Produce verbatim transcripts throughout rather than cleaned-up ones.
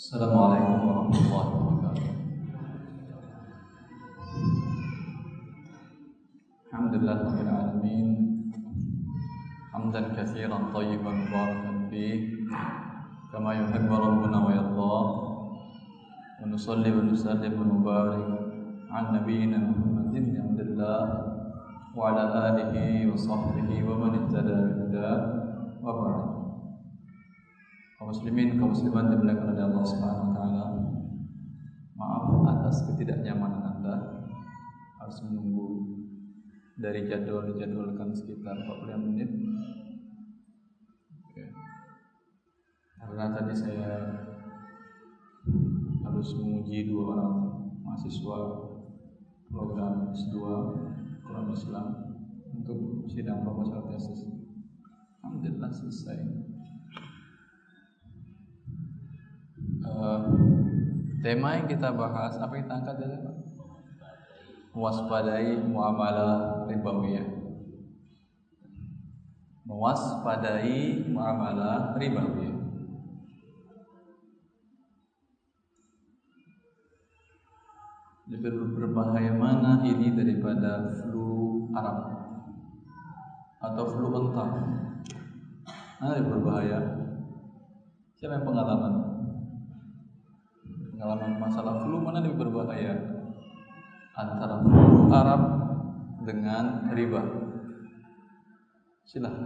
Assalamualaikum warahmatullahi wabarakatuh. Alhamdulillah rabbil alamin. Hamdan katsiran thayyiban mubarakan fih kama yuhibbu rabbuna wa yarda. Wa nusalli wa nusallim wa nubarik ala nabiyyina Muhammadin Abdillah wa ala alihi wa sahbihi wa man ihtada bihudah wa ba'd. Kaum muslimin, kaum muslimat dimuliakan oleh Allah Subhanahu wa taala. Maaf atas ketidaknyamanan Anda harus menunggu dari jadwal dijadwalkan sekitar empat puluh lima menit. Oke. Karena tadi saya harus menguji dua orang mahasiswa program S dua Quran Islam untuk sidang proposal tesis. Alhamdulillah selesai. Uh, tema yang kita bahas, apa kita angkat tadi Pak? Mewaspadai muamalah ribawiyah. Mewaspadai muamalah ribawiyah. Lebih berbahaya mana ini daripada flu Arab atau flu unta? Mana lebih berbahaya? Siapa yang pengalaman? Pengalaman masalah flu mana lebih berbahaya antara flu Arab dengan riba? Silakan.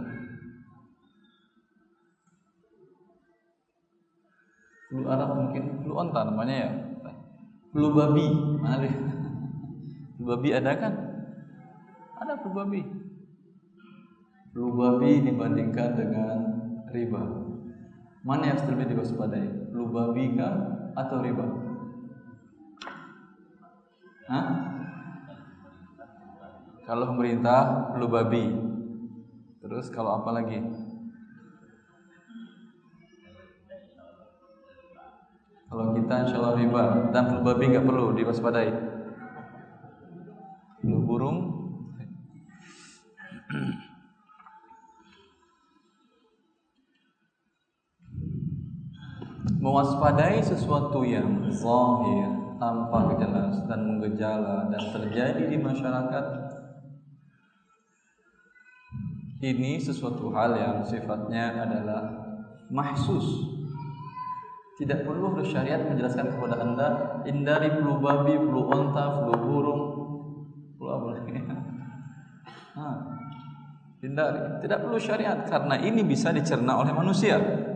Flu Arab mungkin flu onta namanya ya. Flu babi mana deh? Flu babi ada kan? Ada flu babi. Flu babi dibandingkan dengan riba, mana yang lebih diwaspadai? Flu babi kah atau riba? Hah? Kalau pemerintah flu babi. Terus kalau apa lagi? Kalau kita insya Allah riba. Dan flu babi nggak perlu diwaspadai. Flu burung. Mewaspadai sesuatu yang zahir, tampak jelas dan menggejala dan terjadi di masyarakat, ini sesuatu hal yang sifatnya adalah mahsus. Tidak perlu syariat menjelaskan kepada Anda hindari flu babi, flu onta, flu burung, flu apa lagi? Nah, hindari. Tidak perlu syariat karena ini bisa dicerna oleh manusia.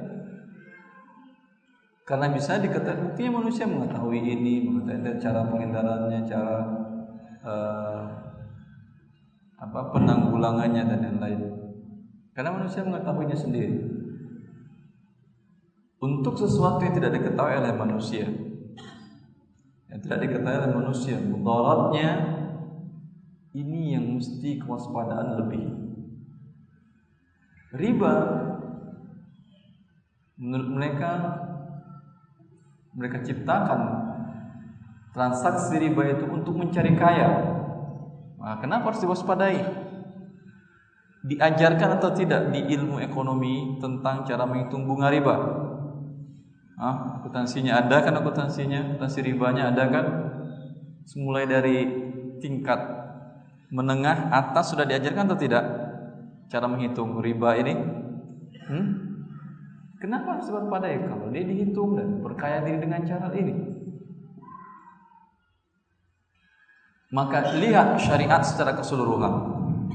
Karena bisa diketahui, buktinya manusia mengetahui ini, mengetahui cara pengendarannya, cara uh, apa penanggulangannya dan lain-lain. Karena manusia mengetahuinya sendiri. Untuk sesuatu yang tidak diketahui oleh manusia, yang tidak diketahui oleh manusia, mudaratnya ini yang mesti kewaspadaan lebih. Riba, menurut mereka, mereka ciptakan transaksi riba itu untuk mencari kaya. Nah, kenapa harus diwaspadai? Diajarkan atau tidak di ilmu ekonomi tentang cara menghitung bunga riba? Ah, akuntansinya ada kan? Akuntansinya, akuntansi ribanya ada kan? Semulai dari tingkat menengah atas sudah diajarkan atau tidak? Cara menghitung riba ini? Hmm? Kenapa harus waspadai kalau dia dihitung dan berkaya diri dengan cara ini? Maka lihat syariat secara keseluruhan.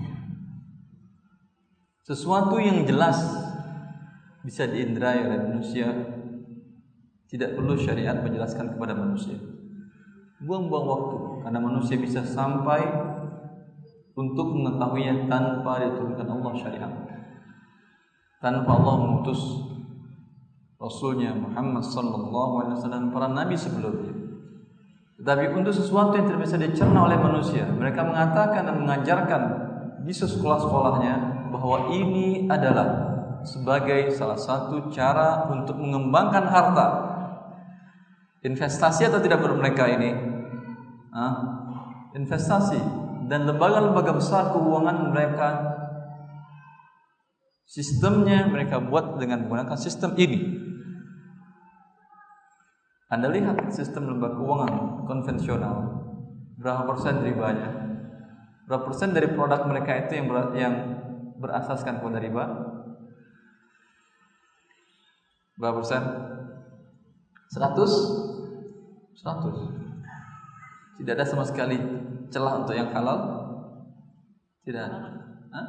Sesuatu yang jelas bisa diinderai oleh manusia, tidak perlu syariat menjelaskan kepada manusia. Buang-buang waktu, karena manusia bisa sampai untuk mengetahuinya tanpa diturunkan Allah syariat, tanpa Allah mengutus Rasulnya Muhammad sallallahu alaihi wasallam, para nabi sebelumnya. Tetapi untuk sesuatu yang tidak bisa dicerna oleh manusia, mereka mengatakan dan mengajarkan di sekolah-sekolahnya bahwa ini adalah sebagai salah satu cara untuk mengembangkan harta. Investasi atau tidak menurut mereka ini? Hah? Investasi. Dan lembaga-lembaga besar keuangan mereka, sistemnya mereka buat dengan menggunakan sistem ini. Anda lihat sistem lembaga keuangan konvensional, berapa persen ribanya? Berapa persen dari produk mereka itu yang ber, yang berasaskan kepada riba? Berapa persen? Seratus? Seratus. Tidak ada sama sekali celah untuk yang halal? Tidak. Hah?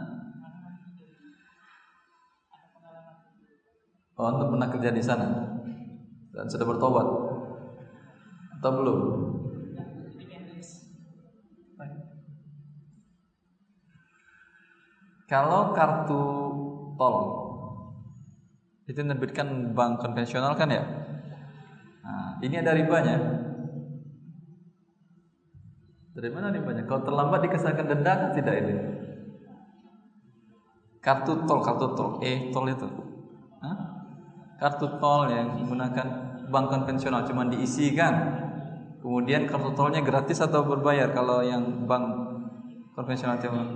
Oh, Anda pernah kerja di sana dan sudah bertobat atau belum? Kalau kartu tol itu menerbitkan bank konvensional kan ya? Nah, ini ada ribanya. Dari mana ribanya? Kalau terlambat dikenakan denda kan tidak ini? Kartu tol, kartu tol, eh tol itu, Hah? Kartu tol yang menggunakan bank konvensional cuma diisikan, kemudian kartu tolnya gratis atau berbayar kalau yang bank konvensional cuma?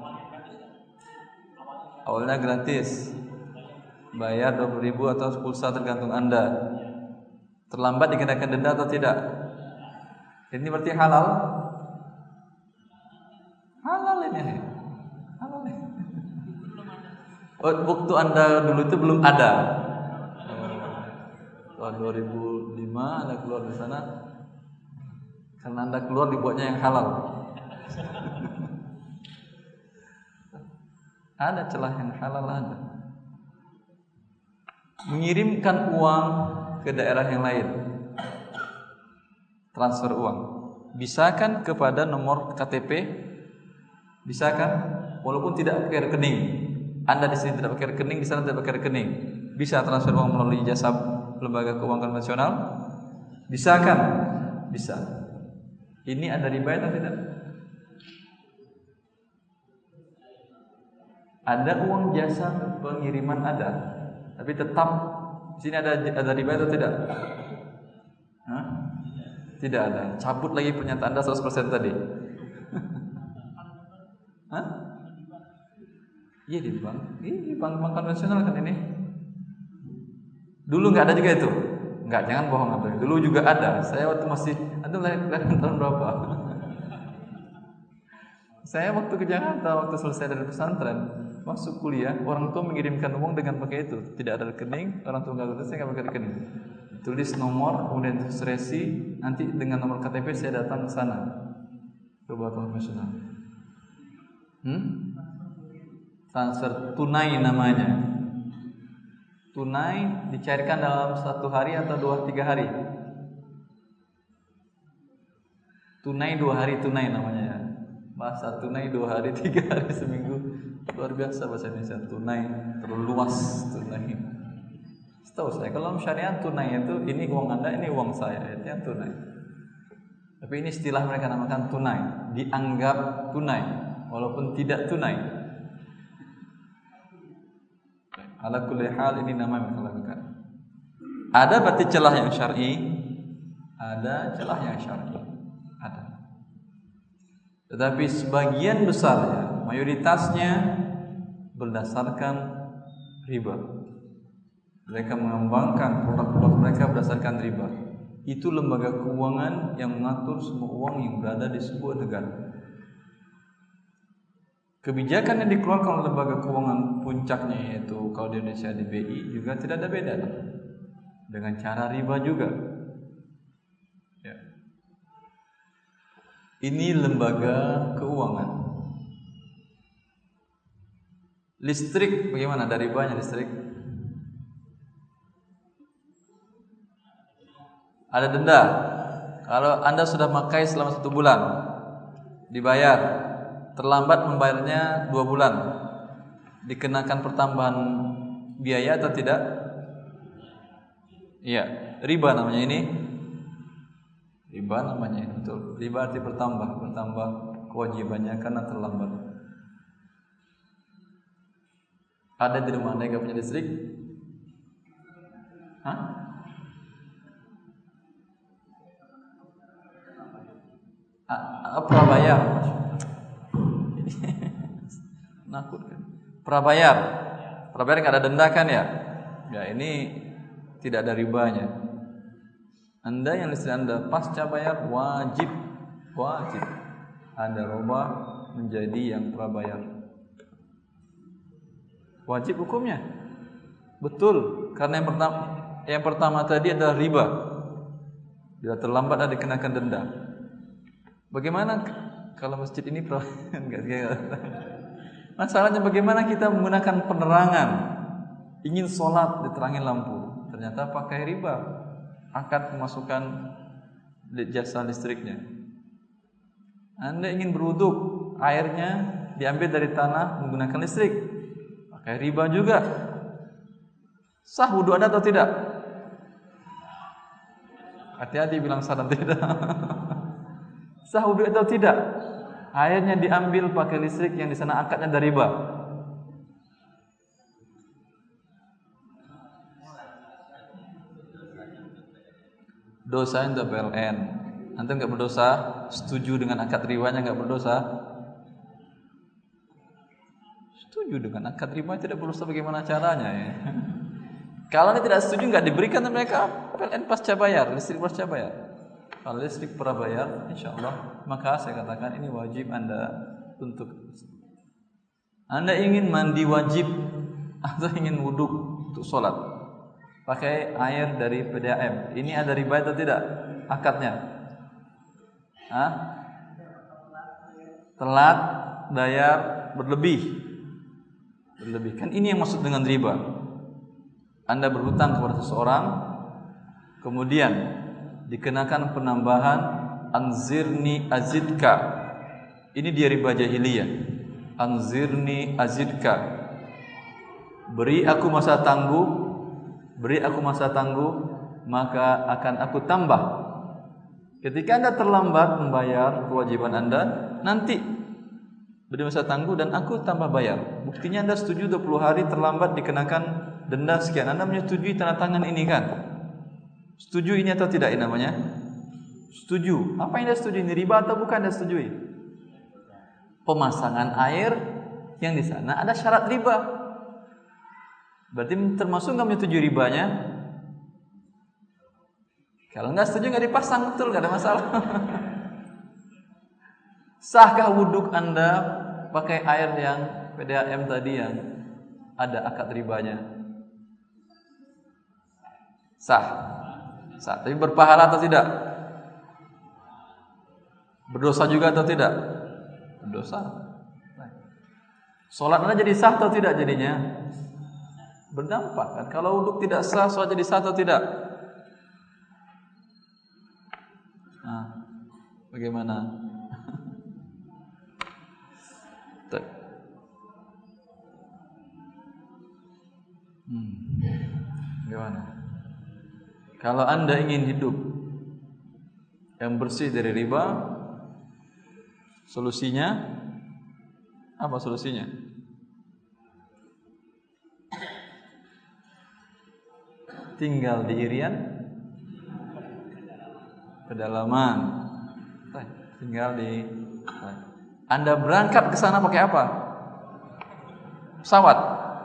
Awalnya gratis, bayar dua puluh ribu atau pulsa tergantung Anda. Terlambat dikenakan denda atau tidak? Ini berarti halal? Halal ini. Halal ini. Oh, waktu Anda dulu itu belum ada. Tahun dua ribu lima Anda keluar di sana, karena Anda keluar dibuatnya yang halal. Ada celah yang halal ada. Mengirimkan uang ke daerah yang lain, transfer uang, bisa kan kepada nomor K T P? Bisa kan? Walaupun tidak pakai rekening. Anda di sini tidak pakai rekening, di sana tidak pakai rekening. Bisa transfer uang melalui jasa lembaga keuangan konvensional? Bisa kan? Bisa. Ini ada riba atau tidak? Ada uang jasa pengiriman ada, tapi tetap di sini ada ada riba atau tidak? Hah? Tidak ada. Cabut lagi pernyataan Anda seratus persen tadi. Hah? Iya di bank. Ini bank-bank konvensional kan ini. Dulu nggak ada juga itu. Nggak, jangan bohong atau dulu juga ada. Saya waktu masih, Anda lahir tahun berapa? Saya waktu ke Jakarta, waktu selesai dari pesantren, masuk kuliah, orang tua mengirimkan uang dengan pakai itu. Tidak ada rekening, orang tua nggak tahu, saya nggak pakai rekening. Tulis nomor, kemudian tulis resi, nanti dengan nomor K T P saya datang ke sana, ke bank konvensional. Hmm? Transfer tunai namanya. Tunai dicairkan dalam satu hari atau dua tiga hari. Tunai dua hari tunai namanya ya. Bahasa tunai dua hari tiga hari seminggu, luar biasa bahasa Indonesia. Tunai terluas tunai. Setahu saya kalau syariat tunai itu ini uang Anda, ini uang saya, itu yang tunai. Tapi ini istilah mereka namakan tunai, dianggap tunai walaupun tidak tunai. Ala kulli hal ini nama yang mereka lakukan. Ada berarti celah yang syar'i, ada celah yang syar'i, ada. Tetapi sebagian besarnya, mayoritasnya berdasarkan riba. Mereka mengembangkan produk-produk mereka berdasarkan riba. Itu lembaga keuangan yang mengatur semua uang yang berada di sebuah negara. Kebijakan yang dikeluarkan oleh lembaga keuangan puncaknya yaitu kalau di Indonesia di B I juga tidak ada beda dengan cara riba juga. Ya. Ini lembaga keuangan. Listrik bagaimana? Ada ribanya listrik? Ada denda. Kalau Anda sudah pakai selama satu bulan, dibayar. Terlambat membayarnya dua bulan, dikenakan pertambahan biaya atau tidak? Iya, riba namanya ini. Riba namanya ini, betul. Riba arti bertambah, bertambah kewajibannya karena terlambat. Ada di rumah Anda yang punya listrik? Hah? A- prabayar. Nakut kan? Prabayar. Prabayar nggak ada denda kan ya? Ya ini tidak ada ribanya. Anda yang listrik Anda pasca bayar wajib wajib Anda rubah menjadi yang prabayar. Wajib hukumnya. Betul, karena yang pertama yang pertama tadi adalah riba. Bila terlambat ada dikenakan denda. Bagaimana kalau masjid ini enggak? Masalahnya bagaimana kita menggunakan penerangan? Ingin sholat diterangin lampu, ternyata pakai riba, akad pemasukan jasa listriknya. Anda ingin berwuduk, airnya diambil dari tanah menggunakan listrik, pakai riba juga. Sah wudhu Anda atau tidak? Hati-hati bilang sah dan tidak. Sah wudhu atau tidak? Airnya diambil pakai listrik yang di sana akadnya dari riba. Dosa untuk P L N. Antum enggak berdosa, setuju dengan akad ribanya enggak berdosa? Setuju dengan akad riba tidak berdosa, bagaimana caranya ya? Kalau ini tidak setuju enggak diberikan mereka P L N pasca bayar, listrik pasca bayar. Kalau listrik prabayar, insyaallah, maka saya katakan ini wajib Anda untuk. Anda ingin mandi wajib atau ingin wudhu untuk sholat, pakai air dari P D A M. Ini ada riba atau tidak akadnya? Hah? Telat bayar berlebih. Berlebih. Kan ini yang maksud dengan riba. Anda berhutang kepada seseorang, kemudian dikenakan penambahan anzirni azidka. Ini dia riba jahiliyah. Anzirni azidka. Beri aku masa tangguh, beri aku masa tangguh, maka akan aku tambah. Ketika Anda terlambat membayar kewajiban Anda, nanti beri masa tangguh dan aku tambah bayar. Buktinya Anda setuju dua puluh hari terlambat dikenakan denda sekian. Anda menyetujui tanda tangan ini kan? Setuju ini atau tidak ini namanya? Setuju. Apa yang Anda setuju? Ini riba atau bukan Anda setujui? Pemasangan air yang di sana ada syarat riba. Berarti termasuk enggak menyetujui ribanya? Kalau enggak setuju enggak dipasang, betul, enggak ada masalah. Sahkah wuduk Anda pakai air yang P D A M tadi yang ada akad ribanya? Sah. Sah, tapi berpahala atau tidak? Berdosa juga atau tidak? Berdosa. Salat Anda jadi sah atau tidak jadinya? Berdampak kan? Kalau wuduk tidak sah, salat jadi sah atau tidak? Nah, bagaimana? hmm. Bagaimana? Kalau Anda ingin hidup yang bersih dari riba, solusinya apa solusinya? Tinggal di Irian, pedalaman. Tinggal di. Anda berangkat ke sana pakai apa? Pesawat.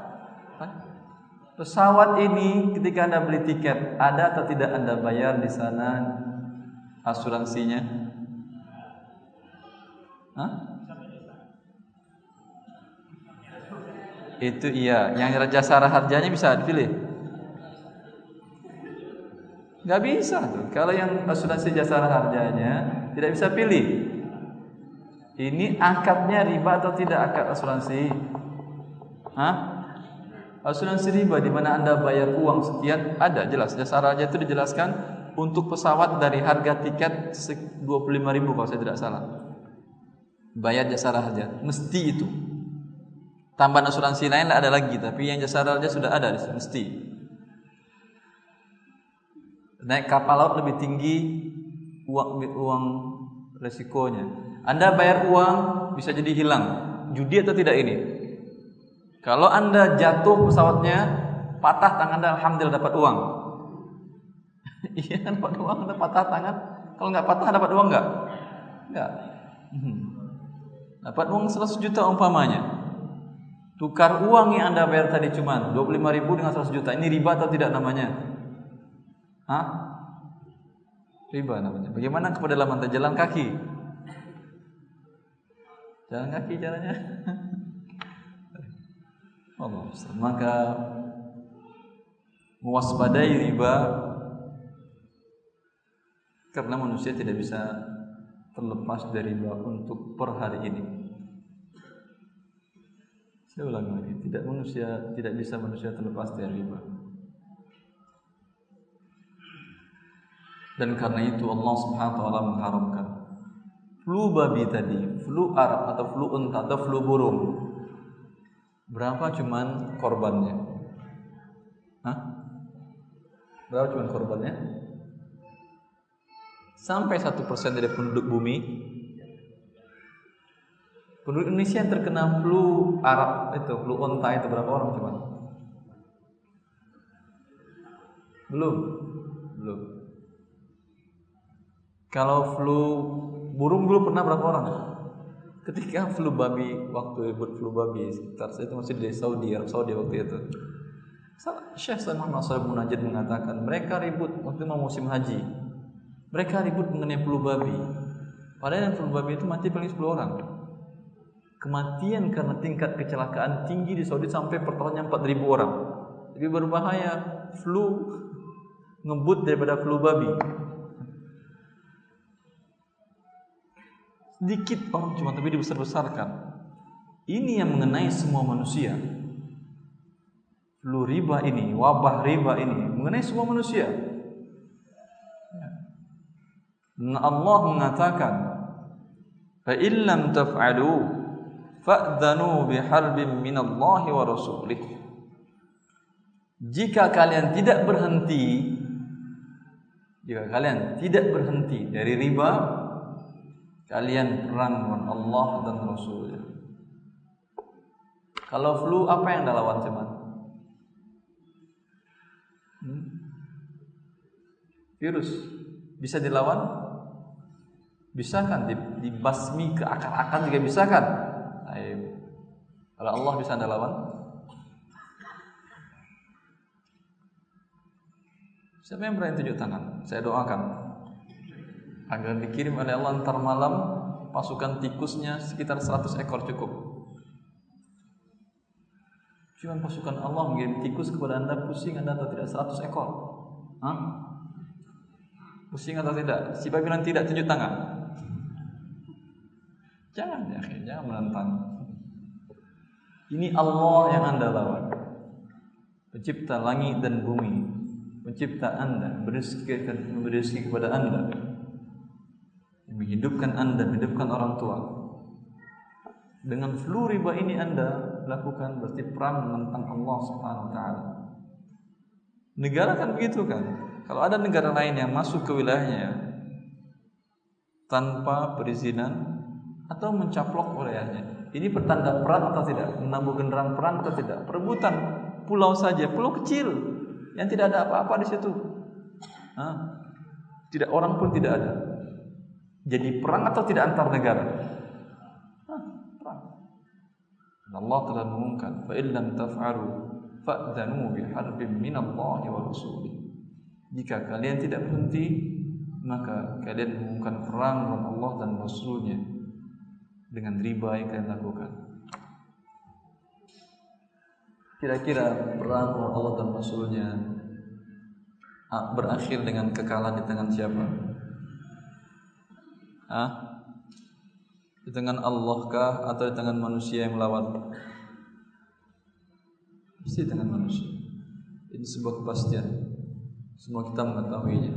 Pesawat ini ketika Anda beli tiket, ada atau tidak Anda bayar di sana asuransinya? Hah? Itu iya, yang jasa harjanya bisa dipilih. Gak bisa tuh. Kalau yang asuransi jasa harjanya tidak bisa pilih. Ini akadnya riba atau tidak akad asuransi? Hah? Asuransi riba di mana Anda bayar uang sekian, ada jelas jasa harja itu dijelaskan untuk pesawat dari harga tiket dua puluh lima ribu kalau saya tidak salah. Bayar jasa harja, mesti itu. Tambahan asuransi lain ada lagi, tapi yang jasa harja sudah ada, mesti. Naik kapal laut lebih tinggi uang uang resikonya. Anda bayar uang bisa jadi hilang. Judi atau tidak ini? Kalau Anda jatuh pesawatnya, patah tangan Anda, alhamdulillah dapat uang. Iya kan, dapat uang, Anda patah tangan. Kalau nggak patah dapat uang nggak? Nggak. Hmm. Dapat uang seratus juta umpamanya. Tukar uang yang Anda bayar tadi cuma dua puluh lima ribu dengan seratus juta. Ini riba atau tidak namanya? Hah? Riba namanya. Bagaimana kepada laman jalan kaki? Jalan kaki caranya. Allah. Maka mewaspadai riba karena manusia tidak bisa terlepas dari riba untuk per hari ini. Saya ulang lagi, tidak manusia tidak bisa manusia terlepas dari riba. Dan karena itu Allah Subhanahu wa taala mengharamkan flu babi tadi, flu Arab atau flu unta atau flu burung. Berapa cuman korbannya? Hah? Berapa cuman korbannya? Sampai satu persen dari penduduk bumi. Penduduk Indonesia yang terkena flu Arab itu, flu unta itu berapa orang cuman? Belum. Belum. Kalau flu burung dulu pernah berapa orang? Ketika flu babi, waktu ribut flu babi sekitar saya itu masih di Saudi, Arab Saudi waktu itu. Syekh Said Muhammad Shalih Munajjid mengatakan mereka ribut waktu mau musim haji. Mereka ribut mengenai flu babi. Padahal yang flu babi itu mati paling sepuluh orang. Kematian karena tingkat kecelakaan tinggi di Saudi sampai per tahunnya empat ribu orang. Lebih berbahaya flu ngebut daripada flu babi. Sedikit orang cuma tapi dibesar-besarkan. Ini yang mengenai semua manusia. Flu riba ini, wabah riba ini mengenai semua manusia. Allah mengatakan, "Fa in lam taf'alu fa'dhanu biharbin minallahi wa rasulih." Jika kalian tidak berhenti, jika kalian tidak berhenti dari riba, kalian perang dengan Allah dan Rasulnya. Kalau flu apa yang anda lawan cuman? Hmm? Virus bisa dilawan? Bisa kan? Dibasmi ke akar-akar juga bisa kan? Ayo. Kalau Allah bisa anda lawan? Siapa yang berani tunjuk tangan? Saya doakan agar dikirim oleh Allah antar malam pasukan tikusnya sekitar seratus ekor cukup. Cuma pasukan Allah mengirim tikus kepada anda, pusing anda atau tidak? Seratus ekor. Hah? Pusing atau tidak? Siapa bilang tidak, tunjuk tangan. Jangan ya, jangan menentang. Ini Allah yang anda lawan, pencipta langit dan bumi, pencipta anda, memberi rezeki kepada anda, menghidupkan anda, menghidupkan orang tua. Dengan flu riba ini anda lakukan berarti perang menentang Allah Subhanahu wa taala. Negara kan begitu kan? Kalau ada negara lain yang masuk ke wilayahnya tanpa perizinan atau mencaplok wilayahnya, ini pertanda perang atau tidak? Menabuh genderang perang atau tidak? Perebutan pulau saja, pulau kecil yang tidak ada apa-apa di situ. Hah? Tidak, orang pun tidak ada. Jadi perang atau tidak antar negara? Hah, perang. Allah telah mengumumkan, "Fa in lam taf'alu fa'dhanu biharbin minallahi wa rasulih." Jika kalian tidak berhenti, maka kalian mengumumkan perang dengan Allah dan Rasulnya dengan riba yang kalian lakukan. Kira-kira perang dengan Allah dan Rasulnya berakhir dengan kekalahan di tangan siapa? Hah? Di tangan Allah kah atau di tangan manusia yang melawan? Pasti di tangan manusia. Ini sebuah kepastian. Semua kita mengetahuinya.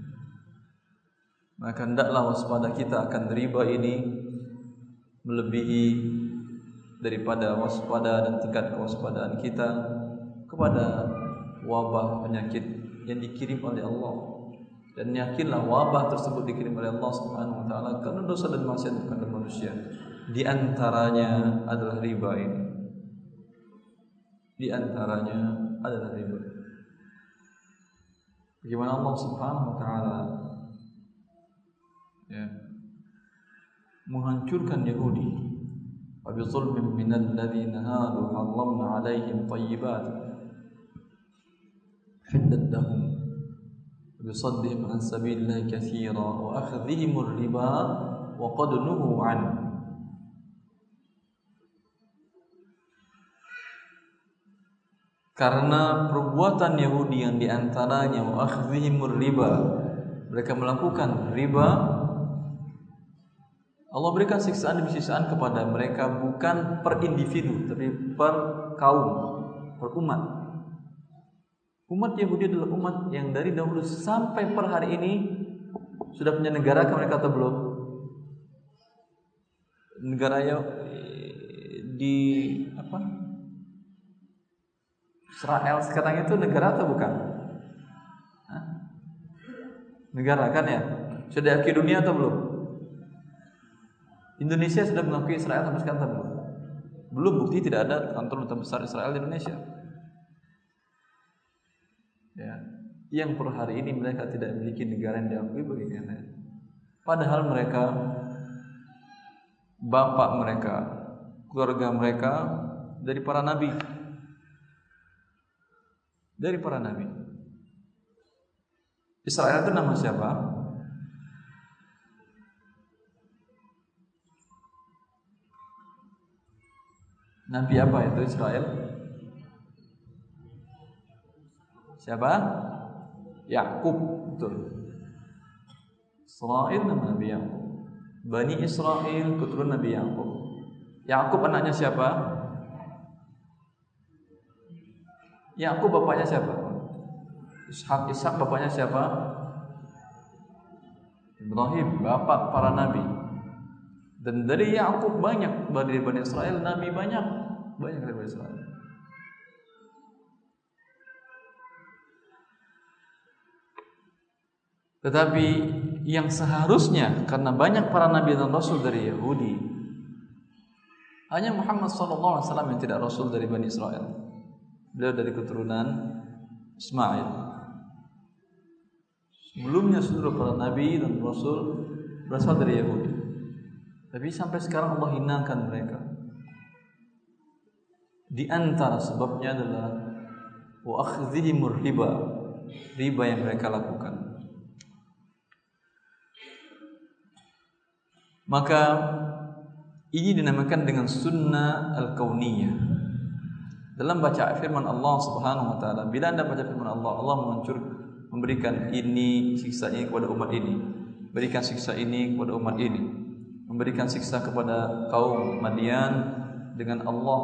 Maka hendaklah waspada kita akan riba ini melebihi daripada waspada dan tingkat kewaspadaan kita kepada wabah penyakit yang dikirim oleh Allah. Dan yakinlah wabah tersebut dikirim oleh Allah Subhanahu wa taala karena dosa dan maksiat kepada manusia. Di antaranya adalah riba ini. Di antaranya adalah riba. Bagaimana Allah Subhanahu wa taala ya menghancurkan Yahudi. Wa bi zulmin minal ladzina hadu harramna 'alaihim thayyibat hiddat lahum bisaddihim an sabilillahi katsira wa akhdhihimur riba wa qad nuhu an. Karena perbuatan Yahudi yang diantaranya wa akhdhihimur riba, mereka melakukan riba, Allah berikan siksaan demi siksaan kepada mereka, bukan per individu tapi per kaum, per umat. Umat Yahudi adalah umat yang dari dahulu sampai per hari ini sudah punya negara ke mereka atau belum? Negaranya di apa? Israel sekarang itu negara atau bukan? Hah? Negara kan ya? Sudah diakui dunia atau belum? Indonesia sudah mengakui Israel sampai sekarang atau belum? Belum, bukti tidak ada kantor duta besar Israel di Indonesia. Ya, yang per hari ini mereka tidak memiliki negara yang diakui bagaimana? Padahal mereka, bapak mereka, keluarga mereka dari para nabi, dari para nabi. Israel itu nama siapa? Nabi apa itu Israel? Siapa? Yakub, betul. Israel nama Nabi Yakub. Bani Israel keturunan Nabi Yakub. Yakub anaknya siapa? Yakub bapaknya siapa? Ishak. Ishak bapaknya siapa? Ibrahim, bapak para nabi. Dan dari Yakub banyak, dari Bani Israel nabi banyak, banyak dari Bani Israel. Tetapi yang seharusnya, karena banyak para nabi dan rasul dari Yahudi, hanya Muhammad sallallahu alaihi wasallam yang tidak rasul dari Bani Israel. Beliau dari keturunan Ismail. Sebelumnya seluruh para nabi dan rasul berasal dari Yahudi. Tapi sampai sekarang Allah hinakan mereka. Di antara sebabnya adalah wa akhdhihimur riba, riba yang mereka lakukan. Maka ini dinamakan dengan sunnah al-kauniyah. Dalam baca firman Allah Subhanahu wa taala, bila Anda baca firman Allah, Allah menghancur memberikan ini siksa ini kepada umat ini, berikan siksa ini kepada umat ini, memberikan siksa kepada kaum Madian dengan Allah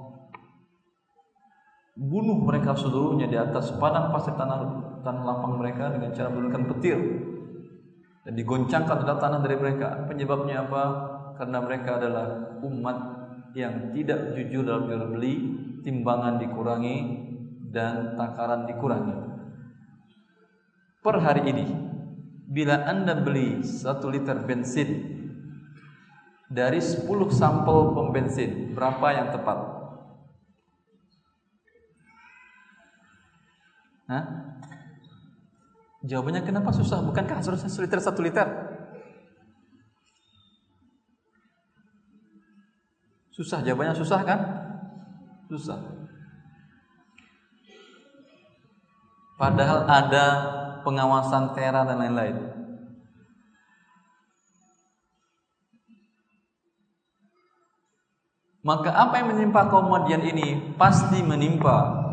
bunuh mereka seluruhnya di atas padang pasir tanah tanah lapang mereka dengan cara menggunakan petir. Dan digoncangkan adalah tanah dari mereka. Penyebabnya apa? Karena mereka adalah umat yang tidak jujur dalam jual beli, timbangan dikurangi dan takaran dikurangi. Per hari ini, bila Anda beli satu liter bensin dari sepuluh sampel pom bensin, berapa yang tepat? Hah? Jawabannya kenapa susah? Bukankah harusnya satu liter satu liter? Susah, jawabannya susah kan? Susah. Padahal ada pengawasan tera dan lain-lain. Maka apa yang menimpa kaum Madian ini pasti menimpa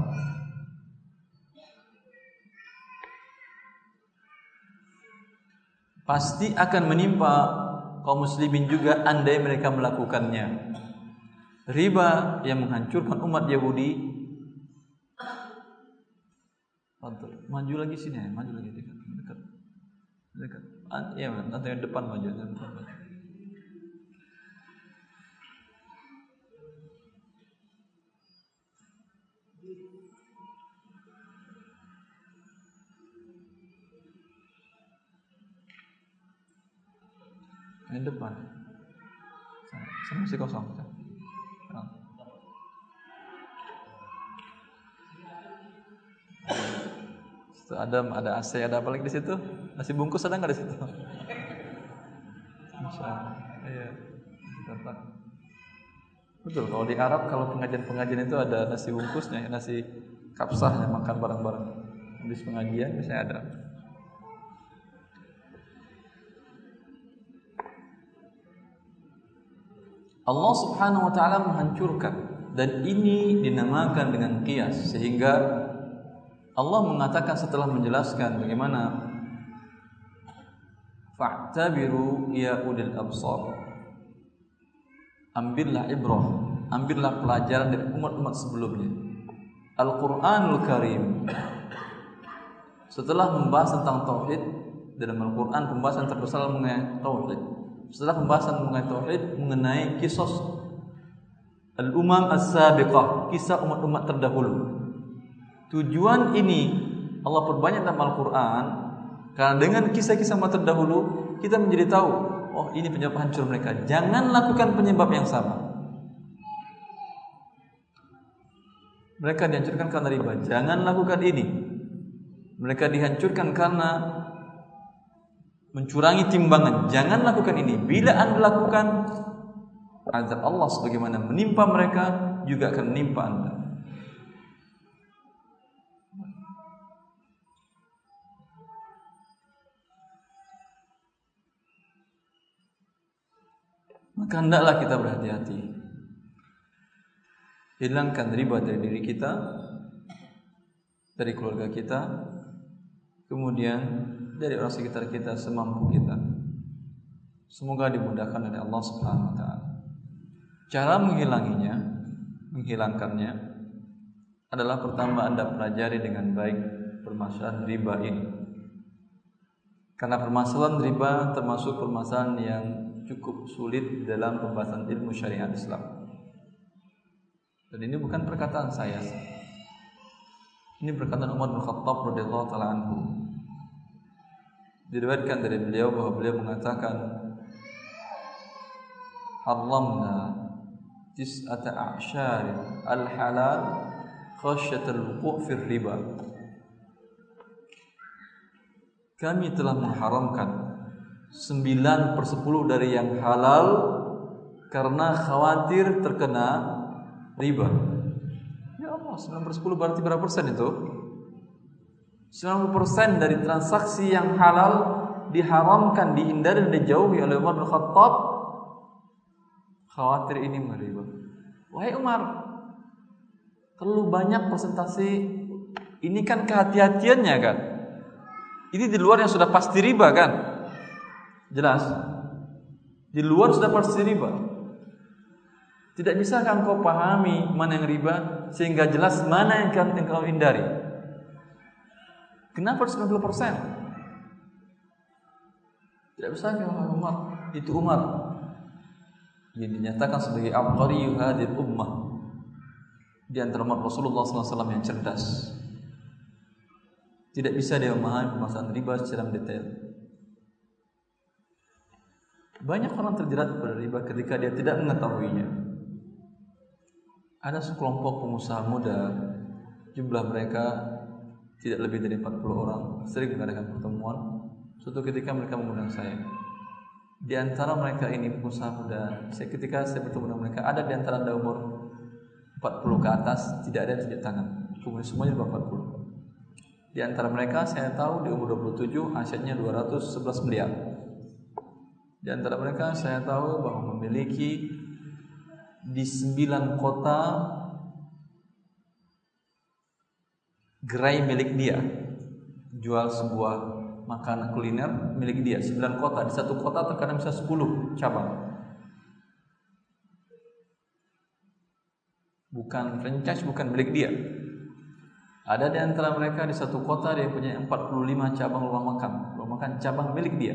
pasti akan menimpa kaum muslimin juga andai mereka melakukannya. Riba yang menghancurkan umat Yahudi. Mantul. Maju lagi sini ya, maju lagi dekat, dekat, dekat. Iya, nanti yang depan maju, depan maju. Yang depan. Sana, sana masih kosong. Sana. Ada ada A C, ada apa lagi di situ? Nasi bungkus ada nggak di situ? Masya Allah. Iya. Betul. Kalau di Arab, kalau pengajian-pengajian itu ada nasi bungkusnya, nasi kapsahnya, makan bareng-bareng. Habis pengajian biasanya ada. Allah Subhanahu wa taala menghancurkan, dan ini dinamakan dengan qiyas, sehingga Allah mengatakan setelah menjelaskan bagaimana fa'tabiru ya ulil absar, ambillah ibrah, ambillah pelajaran dari umat-umat sebelumnya. Al-Qur'anul Karim setelah membahas tentang tauhid, dalam Al-Qur'an pembahasan terbesar mengenai tauhid. Setelah pembahasan mengenai tauhid, mengenai kisah al-umam as-sabiqah, kisah umat-umat terdahulu. Tujuan ini Allah perbanyak dalam Al-Qur'an karena dengan kisah-kisah umat terdahulu kita menjadi tahu, oh ini penyebab hancur mereka. Jangan lakukan penyebab yang sama. Mereka dihancurkan karena riba, jangan lakukan ini. Mereka dihancurkan karena mencurangi timbangan, jangan lakukan ini. Bila Anda lakukan, azab Allah sebagaimana menimpa mereka juga akan menimpa Anda. Maka hendaklah kita berhati-hati, hilangkan riba dari diri kita, dari keluarga kita, kemudian dari orang sekitar kita semampu kita. Semoga dimudahkan oleh Allah Subhanahu wa taala. Cara menghilanginya, menghilangkannya adalah pertama Anda pelajari dengan baik permasalahan riba ini. Karena permasalahan riba termasuk permasalahan yang cukup sulit dalam pembahasan ilmu syariat Islam. Dan ini bukan perkataan saya. Ini perkataan Umar bin Khattab radhiyallahu taala anhu. Diriwayatkan dari beliau bahwa beliau mengatakan, "Haramna tis'ata a'syar al-halal khasyatal wuqu' fi riba." Kami telah mengharamkan sembilan per sepuluh dari yang halal karena khawatir terkena riba. Ya Allah, sembilan per sepuluh berarti berapa persen itu? sembilan puluh persen dari transaksi yang halal diharamkan, dihindari dan dijauhi oleh Umar bin Khattab. Khawatir ini riba. Wahai Umar, terlalu banyak persentase. Ini kan kehati-hatiannya kan. Ini di luar yang sudah pasti riba kan? Jelas. Di luar sudah pasti riba. Tidak bisa kan kau pahami mana yang riba sehingga jelas mana yang kan engkau hindari. Kenapa sembilan puluh persen? Tidak bisa kan Umar? Itu Umar yang dinyatakan sebagai abqari hadhihi ummah, di antara umat Rasulullah sallallahu alaihi wasallam yang cerdas. Tidak bisa dia memahami permasalahan riba secara detail. Banyak orang terjerat pada riba ketika dia tidak mengetahuinya. Ada sekelompok pengusaha muda, jumlah mereka tidak lebih dari empat puluh orang, sering mengadakan pertemuan. Suatu ketika mereka mengundang saya. Di antara mereka ini pengusaha muda, saya ketika saya bertemu dengan mereka, ada di antara anda umur empat puluh ke atas, tidak ada yang tunjuk tangan. Kemudian semuanya empat puluh. Di antara mereka saya tahu di umur dua puluh tujuh, asetnya dua ratus sebelas miliar. Di antara mereka saya tahu bahwa memiliki di sembilan kota gerai milik dia, jual sebuah makanan kuliner milik dia. Sembilan kota, di satu kota terkadang bisa sepuluh cabang. Bukan franchise, bukan milik dia. Ada di antara mereka di satu kota dia punya empat puluh lima cabang rumah makan, rumah makan cabang milik dia.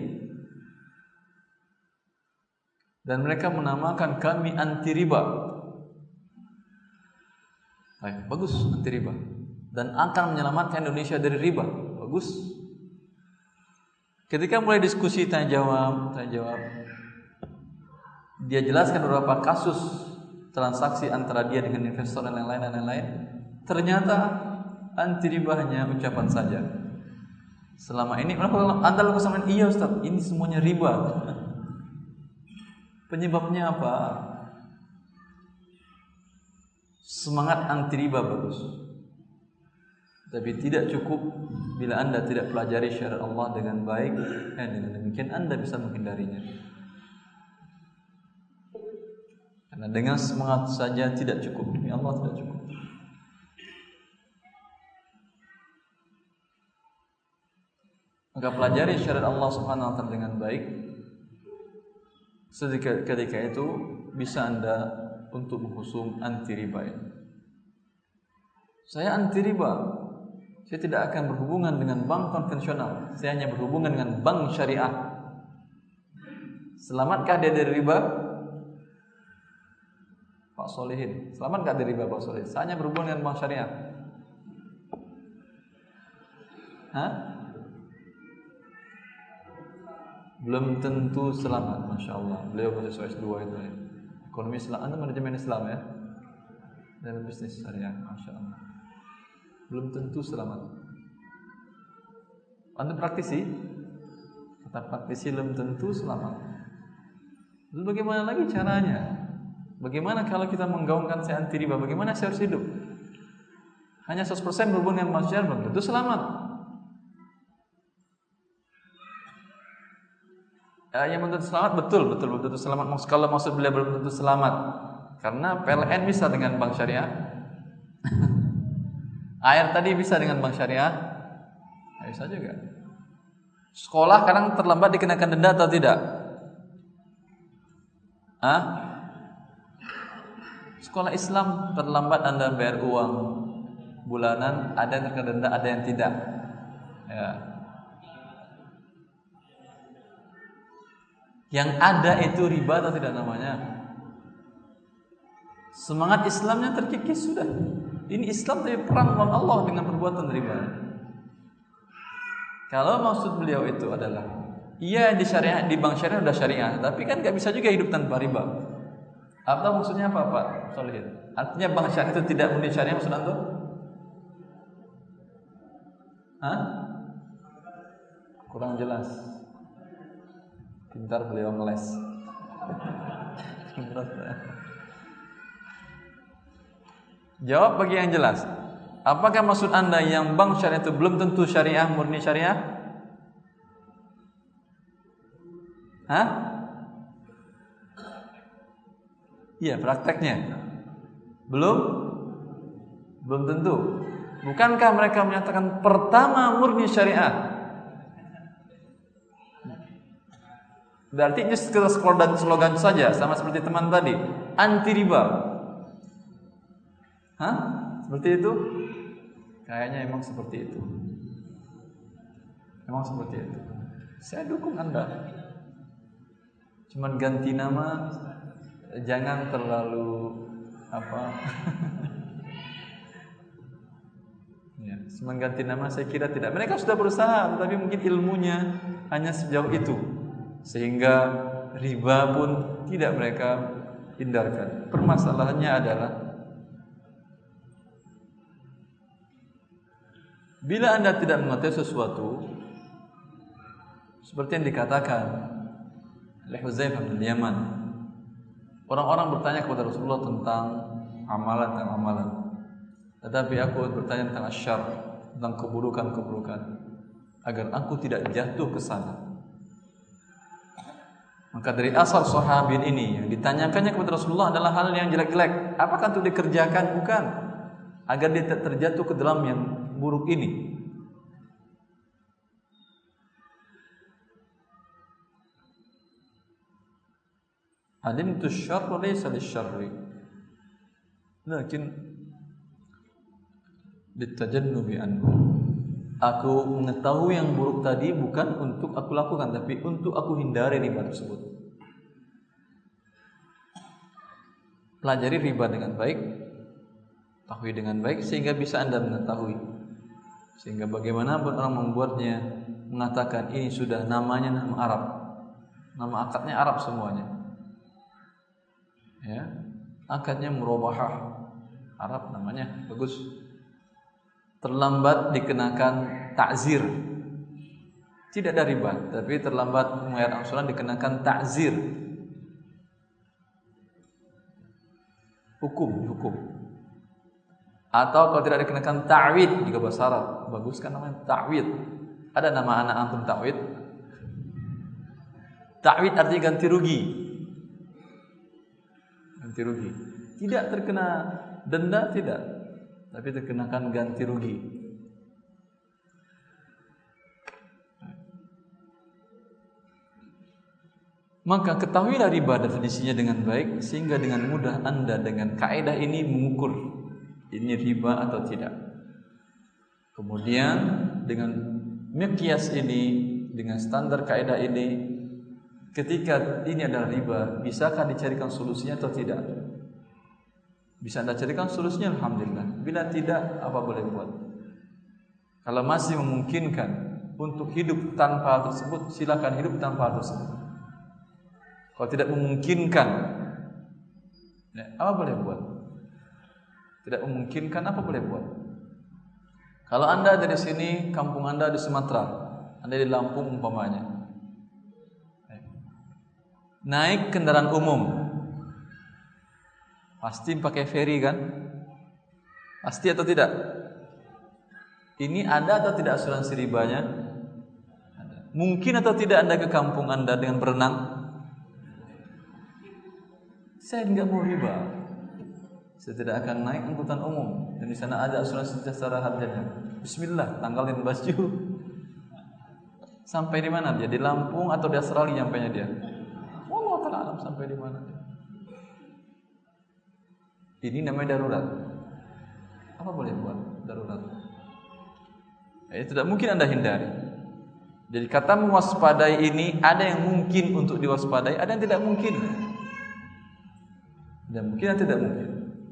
Dan mereka menamakan kami anti riba. Baik, bagus, anti riba. Dan akan menyelamatkan Indonesia dari riba. Bagus. Ketika mulai diskusi tanya jawab, tanya jawab, dia jelaskan beberapa kasus transaksi antara dia dengan investor dan lain-lain dan lain-lain. Ternyata anti riba hanya ucapan saja. Selama ini Anda lakukan sama iya Ustaz, ini semuanya riba. Penyebabnya apa? Semangat anti riba bagus, tapi tidak cukup bila Anda tidak pelajari syariat Allah dengan baik. Eh, dengan demikian Anda bisa menghindarinya. Karena dengan semangat saja tidak cukup, demi Allah tidak cukup. Maka pelajari syariat Allah Subhanahu wa taala dengan baik. Sedikit ketika itu bisa Anda untuk menghusung anti riba. Saya anti riba. Saya tidak akan berhubungan dengan bank konvensional. Saya hanya berhubungan dengan bank syariah. Selamatkah dia dari riba? Pak Solihin, selamat gak dari riba Pak Solihin? Saya hanya berhubungan dengan bank syariah. Hah? Belum tentu selamat, Masya Allah. Beliau mahasiswa S dua itu ya. Ekonomi Islam, Anda manajemen Islam ya. Dan bisnis syariah, Masya Allah. Belum tentu selamat. Anda praktisi, kata praktisi belum tentu selamat. Lalu bagaimana lagi caranya? Bagaimana kalau kita menggaungkan saya anti riba? Bagaimana saya harus hidup? Hanya seratus persen berhubungan dengan manusia belum tentu selamat. Ya, yang belum tentu selamat betul, betul, belum tentu selamat. Kalau maksud beliau belum tentu selamat, karena P L N bisa dengan bank syariah. Air tadi bisa dengan bank syariah, ya, bisa juga. Sekolah kadang terlambat dikenakan denda atau tidak? Hah? Sekolah Islam terlambat Anda bayar uang bulanan, ada yang terkena denda, ada yang tidak. Ya. Yang ada itu riba atau tidak namanya? Semangat Islamnya terkikis sudah. Ini Islam tapi perang melawan Allah dengan perbuatan riba. Kalau maksud beliau itu adalah, iya di syariah, di bank syariah sudah syariah, tapi kan nggak bisa juga hidup tanpa riba. Apa maksudnya apa Pak Solihin? Artinya bank syariah itu tidak murni syariah maksud Anda? Hah? Kurang jelas. Pintar beliau ngeles. Jawab bagi yang jelas. Apakah maksud Anda yang bank syariah itu belum tentu syariah, murni syariah? Hah? Iya, prakteknya belum belum tentu. Bukankah mereka menyatakan pertama murni syariah? Berarti ini sekedar slogan slogan saja, sama seperti teman tadi, anti riba. Hah? Seperti itu? Kayaknya emang seperti itu. Emang seperti itu. Saya dukung Anda. Cuman ganti nama, jangan terlalu apa? Ya, cuman ganti nama saya kira tidak. Mereka sudah berusaha, tetapi mungkin ilmunya hanya sejauh itu, sehingga riba pun tidak mereka hindarkan. Permasalahannya adalah bila Anda tidak mengetahui sesuatu, seperti yang dikatakan oleh Hudzaifah bin Yaman, orang-orang bertanya kepada Rasulullah tentang amalan dan amalan, tetapi aku bertanya tentang asyar, tentang keburukan-keburukan, agar aku tidak jatuh ke sana. Maka dari asal sahabat ini yang ditanyakannya kepada Rasulullah adalah hal yang jelek-jelek. Apakah itu dikerjakan? Bukan. Agar dia tidak terjatuh ke dalam yang buruk ini. Alimtu syarra laysa lisyarri, lakin litajannubi anhu. Aku mengetahui yang buruk tadi bukan untuk aku lakukan, tapi untuk aku hindari riba tersebut. Pelajari riba dengan baik, tahui dengan baik sehingga bisa Anda mengetahui. Sehingga bagaimana orang membuatnya mengatakan ini sudah namanya nama Arab, nama akadnya Arab semuanya. Ya, akadnya murabahah, Arab namanya bagus. Terlambat dikenakan ta'zir, tidak ada riba, tapi terlambat membayar angsuran dikenakan ta'zir, hukum hukum. Atau kalau tidak dikenakan ta'wid, juga bahasa Arab bagus kan namanya ta'wid. Ada nama anak antum ta'wid? Ta'wid artinya ganti rugi. Ganti ganti rugi. Tidak terkena denda, tidak, tapi terkenakan ganti rugi. Maka ketahuilah riba definisinya dengan baik, sehingga dengan mudah Anda dengan kaidah ini mengukur ini riba atau tidak. Kemudian dengan miqyas ini, dengan standar kaidah ini, ketika ini adalah riba, bisakah dicarikan solusinya atau tidak? Bisa Anda carikan solusinya, alhamdulillah. Bila tidak, apa boleh buat? Kalau masih memungkinkan untuk hidup tanpa hal tersebut, silakan hidup tanpa hal tersebut. Kalau tidak memungkinkan, ya, apa boleh buat? Tidak memungkinkan, apa boleh buat? Kalau Anda dari sini, kampung Anda di Sumatera, Anda di Lampung umpamanya, naik kendaraan umum, pasti pakai ferry kan? Pasti atau tidak? Ini ada atau tidak asuransi ribanya? Ada. Mungkin atau tidak Anda ke kampung Anda dengan berenang? Saya enggak mau riba. Saya tidak akan naik angkutan umum dan di sana ada asuransi secara harganya. Bismillah, tanggalin baju. Sampai di mana dia? Di Lampung atau di Australia nyampainya dia? Wallahu ta'ala alam sampai di mana dia. Ini namanya darurat. Apa boleh buat darurat? Eh, tidak mungkin Anda hindari. Jadi kata mewaspadai ini ada yang mungkin untuk diwaspadai, ada yang tidak mungkin. Dan mungkin atau tidak mungkin.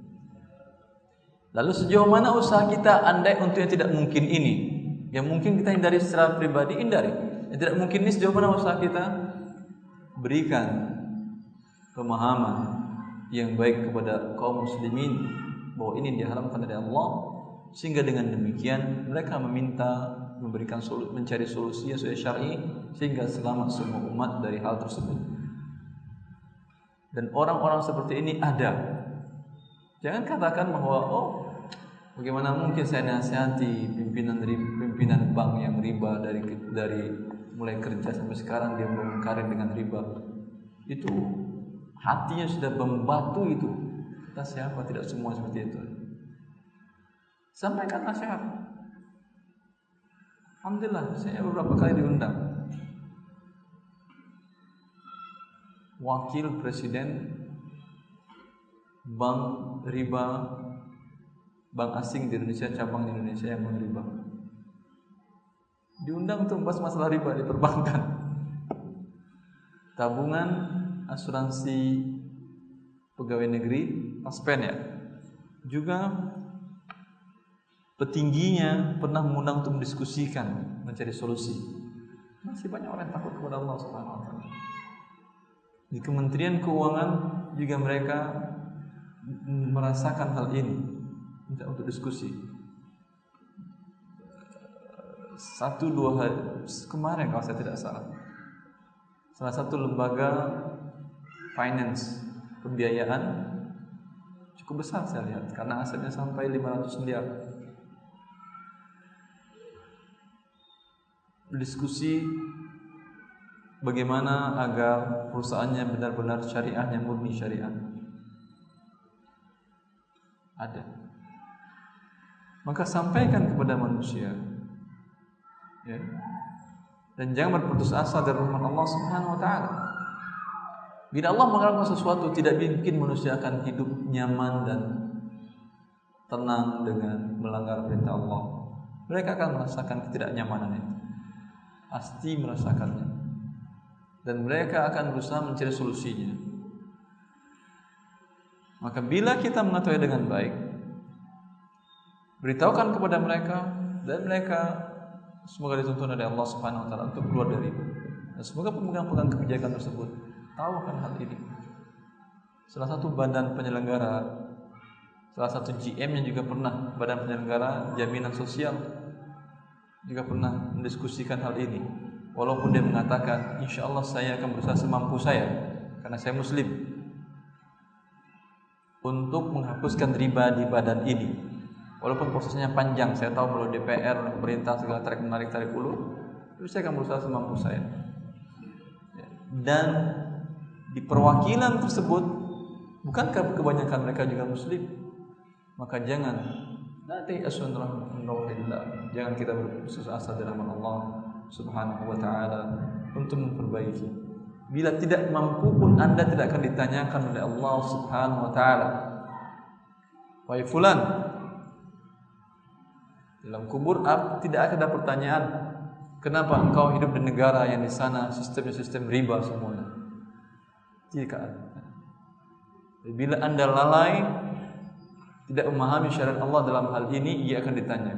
Lalu sejauh mana usaha kita andai untuk yang tidak mungkin ini? Yang mungkin kita hindari secara pribadi, hindari. Yang tidak mungkin ini sejauh mana usaha kita? Berikan pemahaman yang baik kepada kaum muslimin bahwa ini diharamkan oleh Allah, sehingga dengan demikian mereka meminta memberikan solusi, mencari solusi yang sesuai syar'i sehingga selamat semua umat dari hal tersebut. Dan orang-orang seperti ini ada. Jangan katakan bahwa oh, bagaimana mungkin saya nasihati pimpinan pimpinan bank yang riba dari dari mulai kerja sampai sekarang dia mengingkari dengan riba. Itu hatinya sudah membatu itu. Kita siapa? Tidak semua seperti itu. Sampaikan nasihat. Alhamdulillah, saya beberapa kali diundang. Wakil Presiden Bank Riba, bank asing di Indonesia, cabang di Indonesia yang bank riba, diundang untuk membahas masalah riba di perbankan, tabungan, asuransi pegawai negeri, Taspen ya. Juga petingginya pernah mengundang untuk mendiskusikan, mencari solusi. Masih banyak orang yang takut kepada Allah Subhanahu wa taala. Di Kementerian Keuangan juga mereka merasakan hal ini, minta untuk diskusi. Satu dua hari kemarin kalau saya tidak salah, salah satu lembaga finance pembiayaan cukup besar saya lihat, karena asetnya sampai lima ratus miliar. Diskusi bagaimana agar perusahaannya benar-benar syariah, yang murni syariah. Ada. Maka sampaikan kepada manusia, ya. Dan jangan berputus asa dari rahmat Allah Subhanahu wa taala. Bila Allah mengatakan sesuatu, tidak mungkin manusia akan hidup nyaman dan tenang dengan melanggar perintah Allah. Mereka akan merasakan ketidaknyamanan itu. Pasti merasakannya. Dan mereka akan berusaha mencari solusinya. Maka bila kita mengetahui dengan baik, beritahukan kepada mereka, dan mereka semoga dituntun oleh Allah Subhanahu wa taala untuk keluar dari itu. Dan semoga pemegang-pemegang kebijakan tersebut tahu akan hal ini. Salah satu badan penyelenggara, salah satu G M yang juga pernah, badan penyelenggara jaminan sosial, juga pernah mendiskusikan hal ini. Walaupun dia mengatakan, insya Allah saya akan berusaha semampu saya, karena saya Muslim, untuk menghapuskan riba di badan ini. Walaupun prosesnya panjang, saya tahu melalui D P R, pemerintah segala tarik menarik tarik ulur, tapi saya akan berusaha semampu saya. Dan di perwakilan tersebut Bukankah kebanyakan mereka juga muslim? Maka jangan nanti asun rahmatullah. Jangan kita berputus asa dari rahmat Allah Subhanahu wa taala untuk memperbaiki. Bila tidak mampu pun Anda tidak akan ditanyakan oleh Allah Subhanahu wa taala. Wahai fulan, dalam kubur tidak ada pertanyaan, kenapa engkau hidup di negara yang di sana sistemnya sistem riba semuanya? Tidak ada. Bila Anda lalai, tidak memahami syariat Allah dalam hal ini, ia akan ditanya.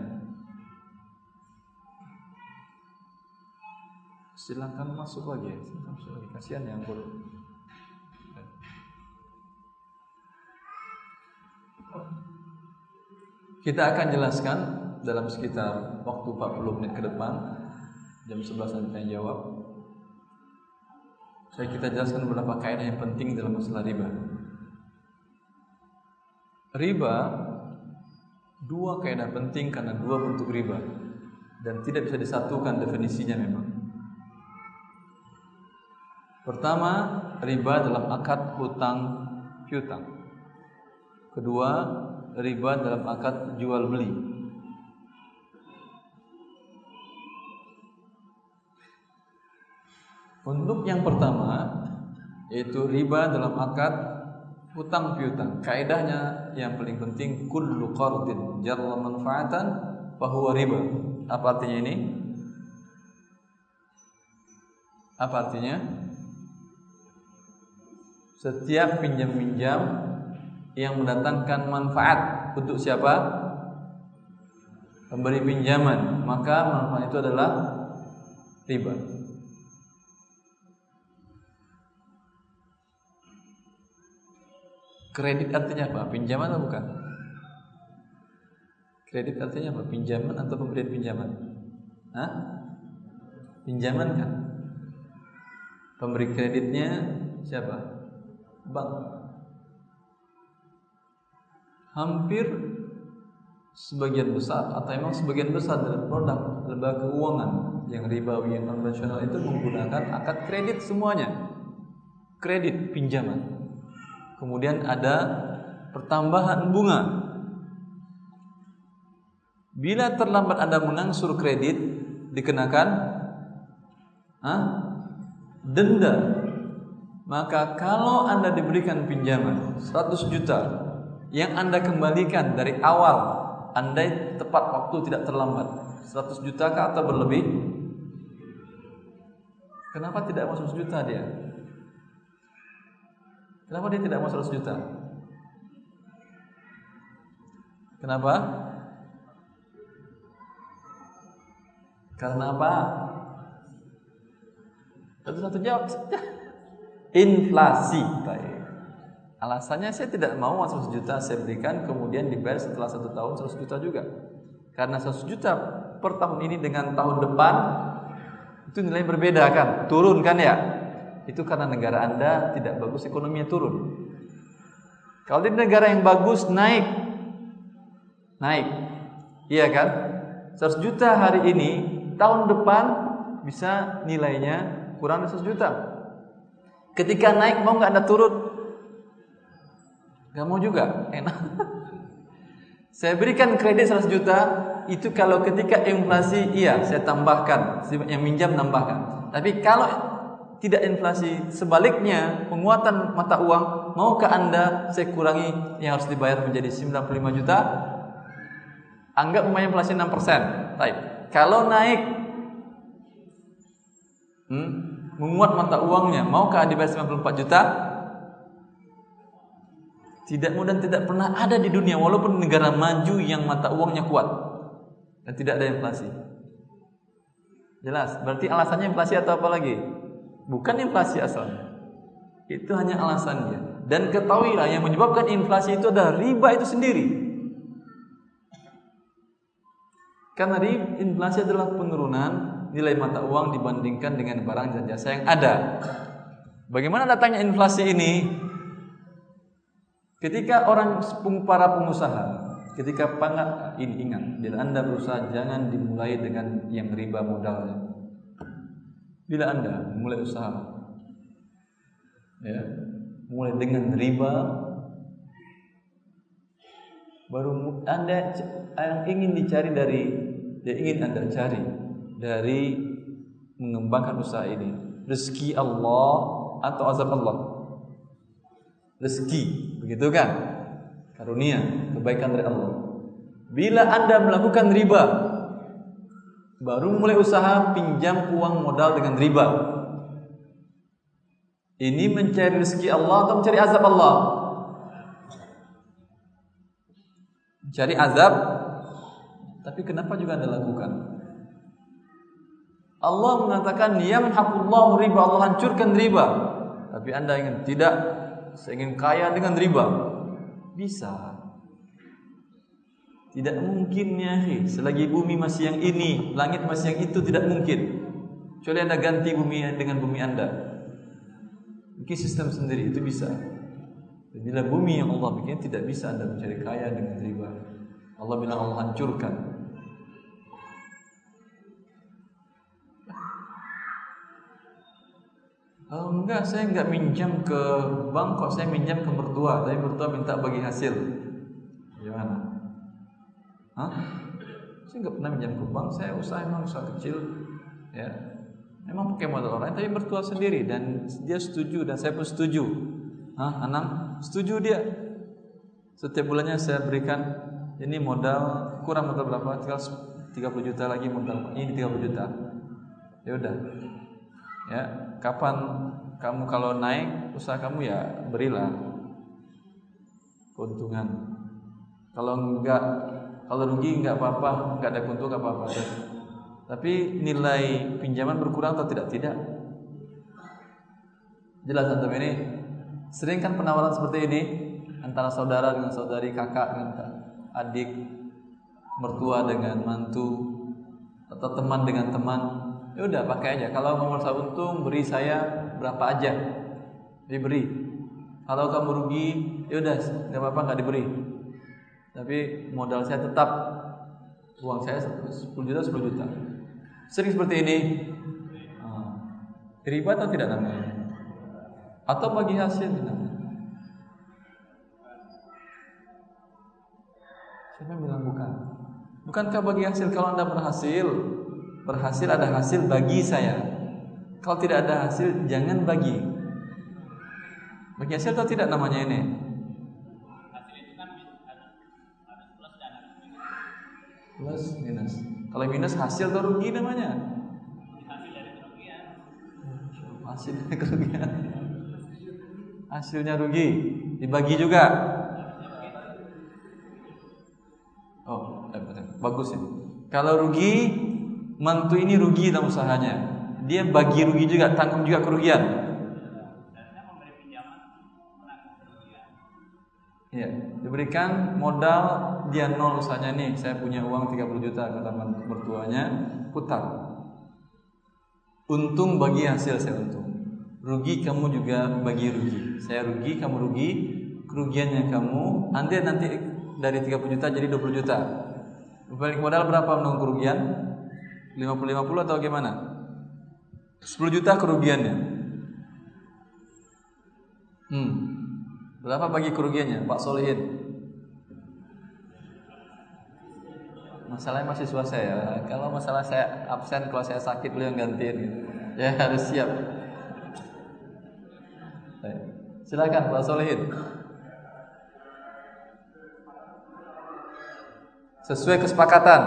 Silakan masuk lagi, silakan masuk lagi. Kasihan yang guru. Kita akan jelaskan dalam sekitar waktu empat puluh menit ke depan, jam sebelas nanti tanya jawab. Saya kita jelaskan beberapa kaidah yang penting dalam masalah riba. Riba dua kaidah penting karena dua bentuk riba dan tidak bisa disatukan definisinya memang. Pertama, riba dalam akad hutang piutang. Kedua, riba dalam akad jual beli. Untuk yang pertama yaitu riba dalam akad hutang piutang. Kaidahnya yang paling penting, kullu qardin jarra manfaatan fa huwa riba. Apa artinya ini? Apa artinya? Setiap pinjam-pinjam yang mendatangkan manfaat untuk siapa? Pemberi pinjaman, maka manfaat itu adalah riba. Kredit artinya apa? Pinjaman atau bukan? Kredit artinya apa? Pinjaman atau pemberian pinjaman? Hah? Pinjaman kan? Pemberi kreditnya siapa? Bank. Hampir sebagian besar atau memang sebagian besar dalam produk lembaga keuangan yang ribawi, yang konvensional itu menggunakan akad kredit semuanya. Kredit pinjaman. Kemudian ada pertambahan bunga. Bila terlambat Anda mengangsur kredit, dikenakan ah, denda. Maka kalau Anda diberikan pinjaman seratus juta yang Anda kembalikan dari awal, andai tepat waktu tidak terlambat, seratus juta kah atau berlebih? Kenapa tidak mau seratus juta dia? Kenapa dia tidak mau seratus juta? Kenapa? Karena apa? Satu-satu jawab. Inflasi. Alasannya saya tidak mau seratus juta saya berikan kemudian dibayar setelah satu tahun seratus juta juga. Karena seratus juta per tahun ini dengan tahun depan itu nilai berbeda kan? Turun kan ya? Itu karena negara Anda tidak bagus, ekonominya turun. Kalau di negara yang bagus naik. Naik. Iya kan? seratus juta hari ini, tahun depan bisa nilainya kurang dari seratus juta. Ketika naik mau nggak Anda turun? Nggak mau juga, enak. Saya berikan kredit seratus juta, itu kalau ketika inflasi iya saya tambahkan, yang minjam nambahkan. Tapi kalau tidak inflasi, sebaliknya penguatan mata uang, maukah Anda saya kurangi yang harus dibayar menjadi sembilan puluh lima juta? Anggap umpamanya inflasi enam persen. Baik. Kalau naik hmm, menguat mata uangnya, maukah dibayar sembilan puluh empat juta? Tidak mau dan tidak pernah ada di dunia walaupun negara maju yang mata uangnya kuat dan tidak ada inflasi. Jelas, berarti alasannya inflasi atau apa lagi? Bukan inflasi asalnya. Itu hanya alasannya. Dan ketahuilah yang menyebabkan inflasi itu adalah riba itu sendiri. Karena inflasi adalah penurunan nilai mata uang dibandingkan dengan barang dan jasa yang ada. Bagaimana datangnya inflasi ini? Ketika orang para pengusaha, ketika pangat ini ingat, bila Anda berusaha jangan dimulai dengan yang riba modalnya. Bila Anda mulai usaha, ya, mulai dengan riba, baru Anda yang ingin dicari dari yang ingin Anda cari dari mengembangkan usaha ini, rezeki Allah atau azab Allah? Rezeki, begitu kan? Karunia, kebaikan dari Allah. Bila Anda melakukan riba, baru mulai usaha pinjam uang modal dengan riba, ini mencari rezeki Allah atau mencari azab Allah? Mencari azab. Tapi kenapa juga Anda lakukan? Allah mengatakan yamhaqullahu riba, Allah hancurkan riba. Tapi Anda ingin tidak, saya ingin kaya dengan riba. Bisa. Tidak mungkin ya, selagi bumi masih yang ini, langit masih yang itu, tidak mungkin. Kecuali Anda ganti bumi dengan bumi Anda, bikin sistem sendiri, itu bisa. Bila bumi yang Allah bikin, tidak bisa Anda mencari kaya dengan riba. Allah bilang Allah hancurkan. Oh, enggak, saya enggak minjam ke bank kok, saya minjam ke mertua, tapi mertua minta bagi hasil. Gimana? Hah? Saya enggak pernah minjam ke bank, saya usaha memang usaha kecil, ya. Memang pakai modal orang, tapi mertua sendiri dan dia setuju dan saya pun setuju. Hah, Anang? Setuju dia. Setiap bulannya saya berikan ini modal, kurang modal berapa? Tinggal tiga puluh juta lagi modal. Ini tiga puluh juta. Ya udah. Ya, kapan kamu kalau naik usaha kamu ya berilah keuntungan. Kalau enggak, kalau rugi enggak apa-apa, enggak ada keuntungan enggak apa-apa. Tapi nilai pinjaman berkurang atau tidak? Tidak. Jelas antum ini. Sering kan penawaran seperti ini antara saudara dengan saudari, kakak dengan adik, mertua dengan mantu, atau teman dengan teman. Ya udah pakai aja. Kalau kamu merasa untung, beri saya berapa aja, diberi. Kalau kamu rugi, ya udah nggak apa-apa, nggak diberi. Tapi modal saya tetap, uang saya sepuluh juta, sepuluh juta. Sering seperti ini. Riba atau tidak namanya? Atau bagi hasil namanya? Siapa yang bilang bukan? Bukankah bagi hasil? Kalau Anda berhasil, berhasil ada hasil bagi saya. Kalau tidak ada hasil, jangan bagi. Bagi hasil atau tidak namanya ini? Hasil itu kan ada plus dan ada minus. Plus minus. Kalau minus hasil atau rugi namanya? Hasil dari kerugian. Hasil dari kerugian. Hasilnya rugi, dibagi juga. Oh, bagus ya. Kalau rugi, mantu ini rugi dalam usahanya, dia bagi rugi juga, tanggung juga kerugian. Ya, diberikan modal dia nol usahanya nih, saya punya uang tiga puluh juta kata mertuanya, putar. Untung bagi hasil saya untung. Rugi kamu juga bagi rugi. Saya rugi, kamu rugi, kerugiannya kamu. Nanti nanti dari tiga puluh juta jadi dua puluh juta. Balik modal berapa menanggung kerugian? lima puluh lima puluh atau gimana? sepuluh juta kerugiannya. Hmm. Berapa bagi kerugiannya, Pak Solihin? Masalahnya mahasiswa saya. Kalau masalah saya absen, kalau saya sakit beliau yang gantiin. Ya harus siap. Silakan Pak Solihin. Sesuai kesepakatan.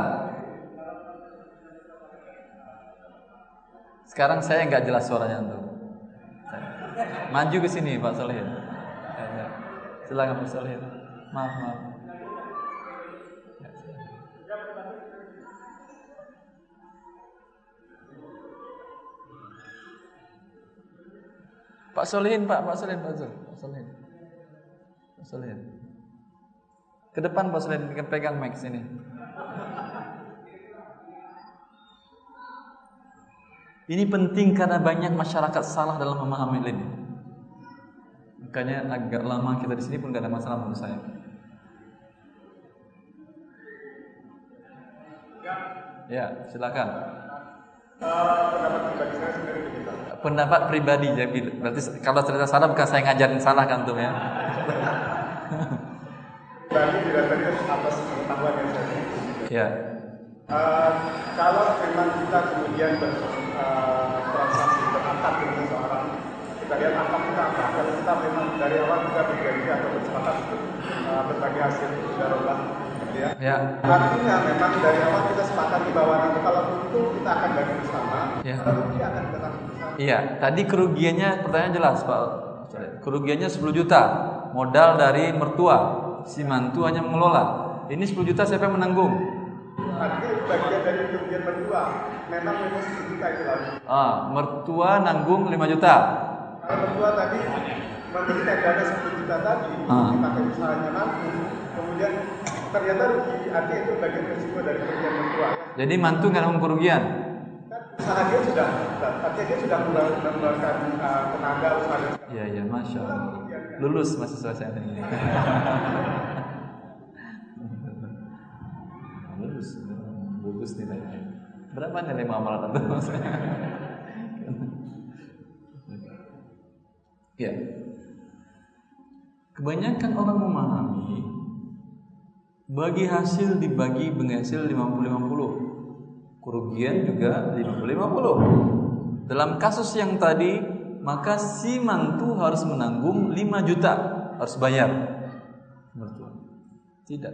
Sekarang saya nggak jelas suaranya tuh. Maju ke sini Pak Solihin. Silakan Pak Solihin. Maaf maaf. Pak Solihin, Pak, Pak Solihin, Pak Solihin. Pak Solihin. Ke depan Pak Solihin, pegang mic sini. Ini penting karena banyak masyarakat salah dalam memahami ini. Makanya agak lama kita di sini pun gak ada masalah menurut saya. Ya, silakan. Pendapat pribadi saya sendiri begitu. Pendapat pribadi jadi berarti kalau cerita salah bukan saya ngajarin salah kan tuh ya. Tadi didasari Ya. Uh, kalau memang kita kemudian bertransaksi uh, berakad dengan seseorang, kita lihat akad kita apa. Kalau kita memang dari awal kita berjanji atau bersepakat untuk uh, berbagi hasil darullah, gitu ya. Ya. Artinya memang dari awal kita sepakat di bawah nanti kalau untung kita akan bagi bersama, ya. Kalau rugi akan kita bersama. Iya. Tadi kerugiannya pertanyaan jelas, Pak. Kerugiannya sepuluh juta, modal dari mertua, si mantu hanya mengelola. Ini sepuluh juta siapa yang menanggung? Artinya bagian dari kerugian mertua. Memang memang sepuluh juta itu lagi. Ah, mertua nanggung lima juta. Kalau mertua tadi memberikan dana sepuluh juta tadi, ah. dipakai usahanya mantu, kemudian ternyata rugi, artinya itu bagian risiko dari kerugian mertua. Jadi mantu nggak nanggung kerugian? Kan usaha dia sudah, artinya dia sudah mengeluarkan uh, tenaga usaha. Iya iya, masya Allah. Lulus mahasiswa saya ini. Lulus, bagus nilainya. Berapa nilai muamalah tante maksudnya? Ya. Kebanyakan orang memahami bagi hasil dibagi dengan hasil lima puluh lima puluh. Kerugian juga lima puluh lima puluh. Dalam kasus yang tadi, maka si mantu harus menanggung lima juta, harus bayar. Mertua. Tidak.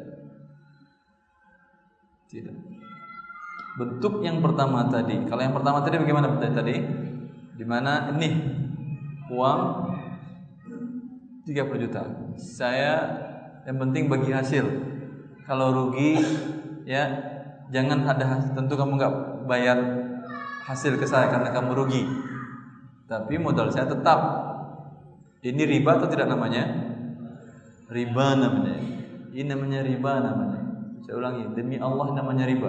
Tidak. Bentuk yang pertama tadi. Kalau yang pertama tadi bagaimana tadi? Di mana ini uang tiga puluh juta. Saya yang penting bagi hasil. Kalau rugi ya jangan ada, tentu kamu nggak bayar hasil ke saya karena kamu rugi. Tapi modal saya tetap. Ini riba atau tidak namanya? Riba namanya. Ini namanya riba namanya. Saya ulangi, demi Allah namanya riba.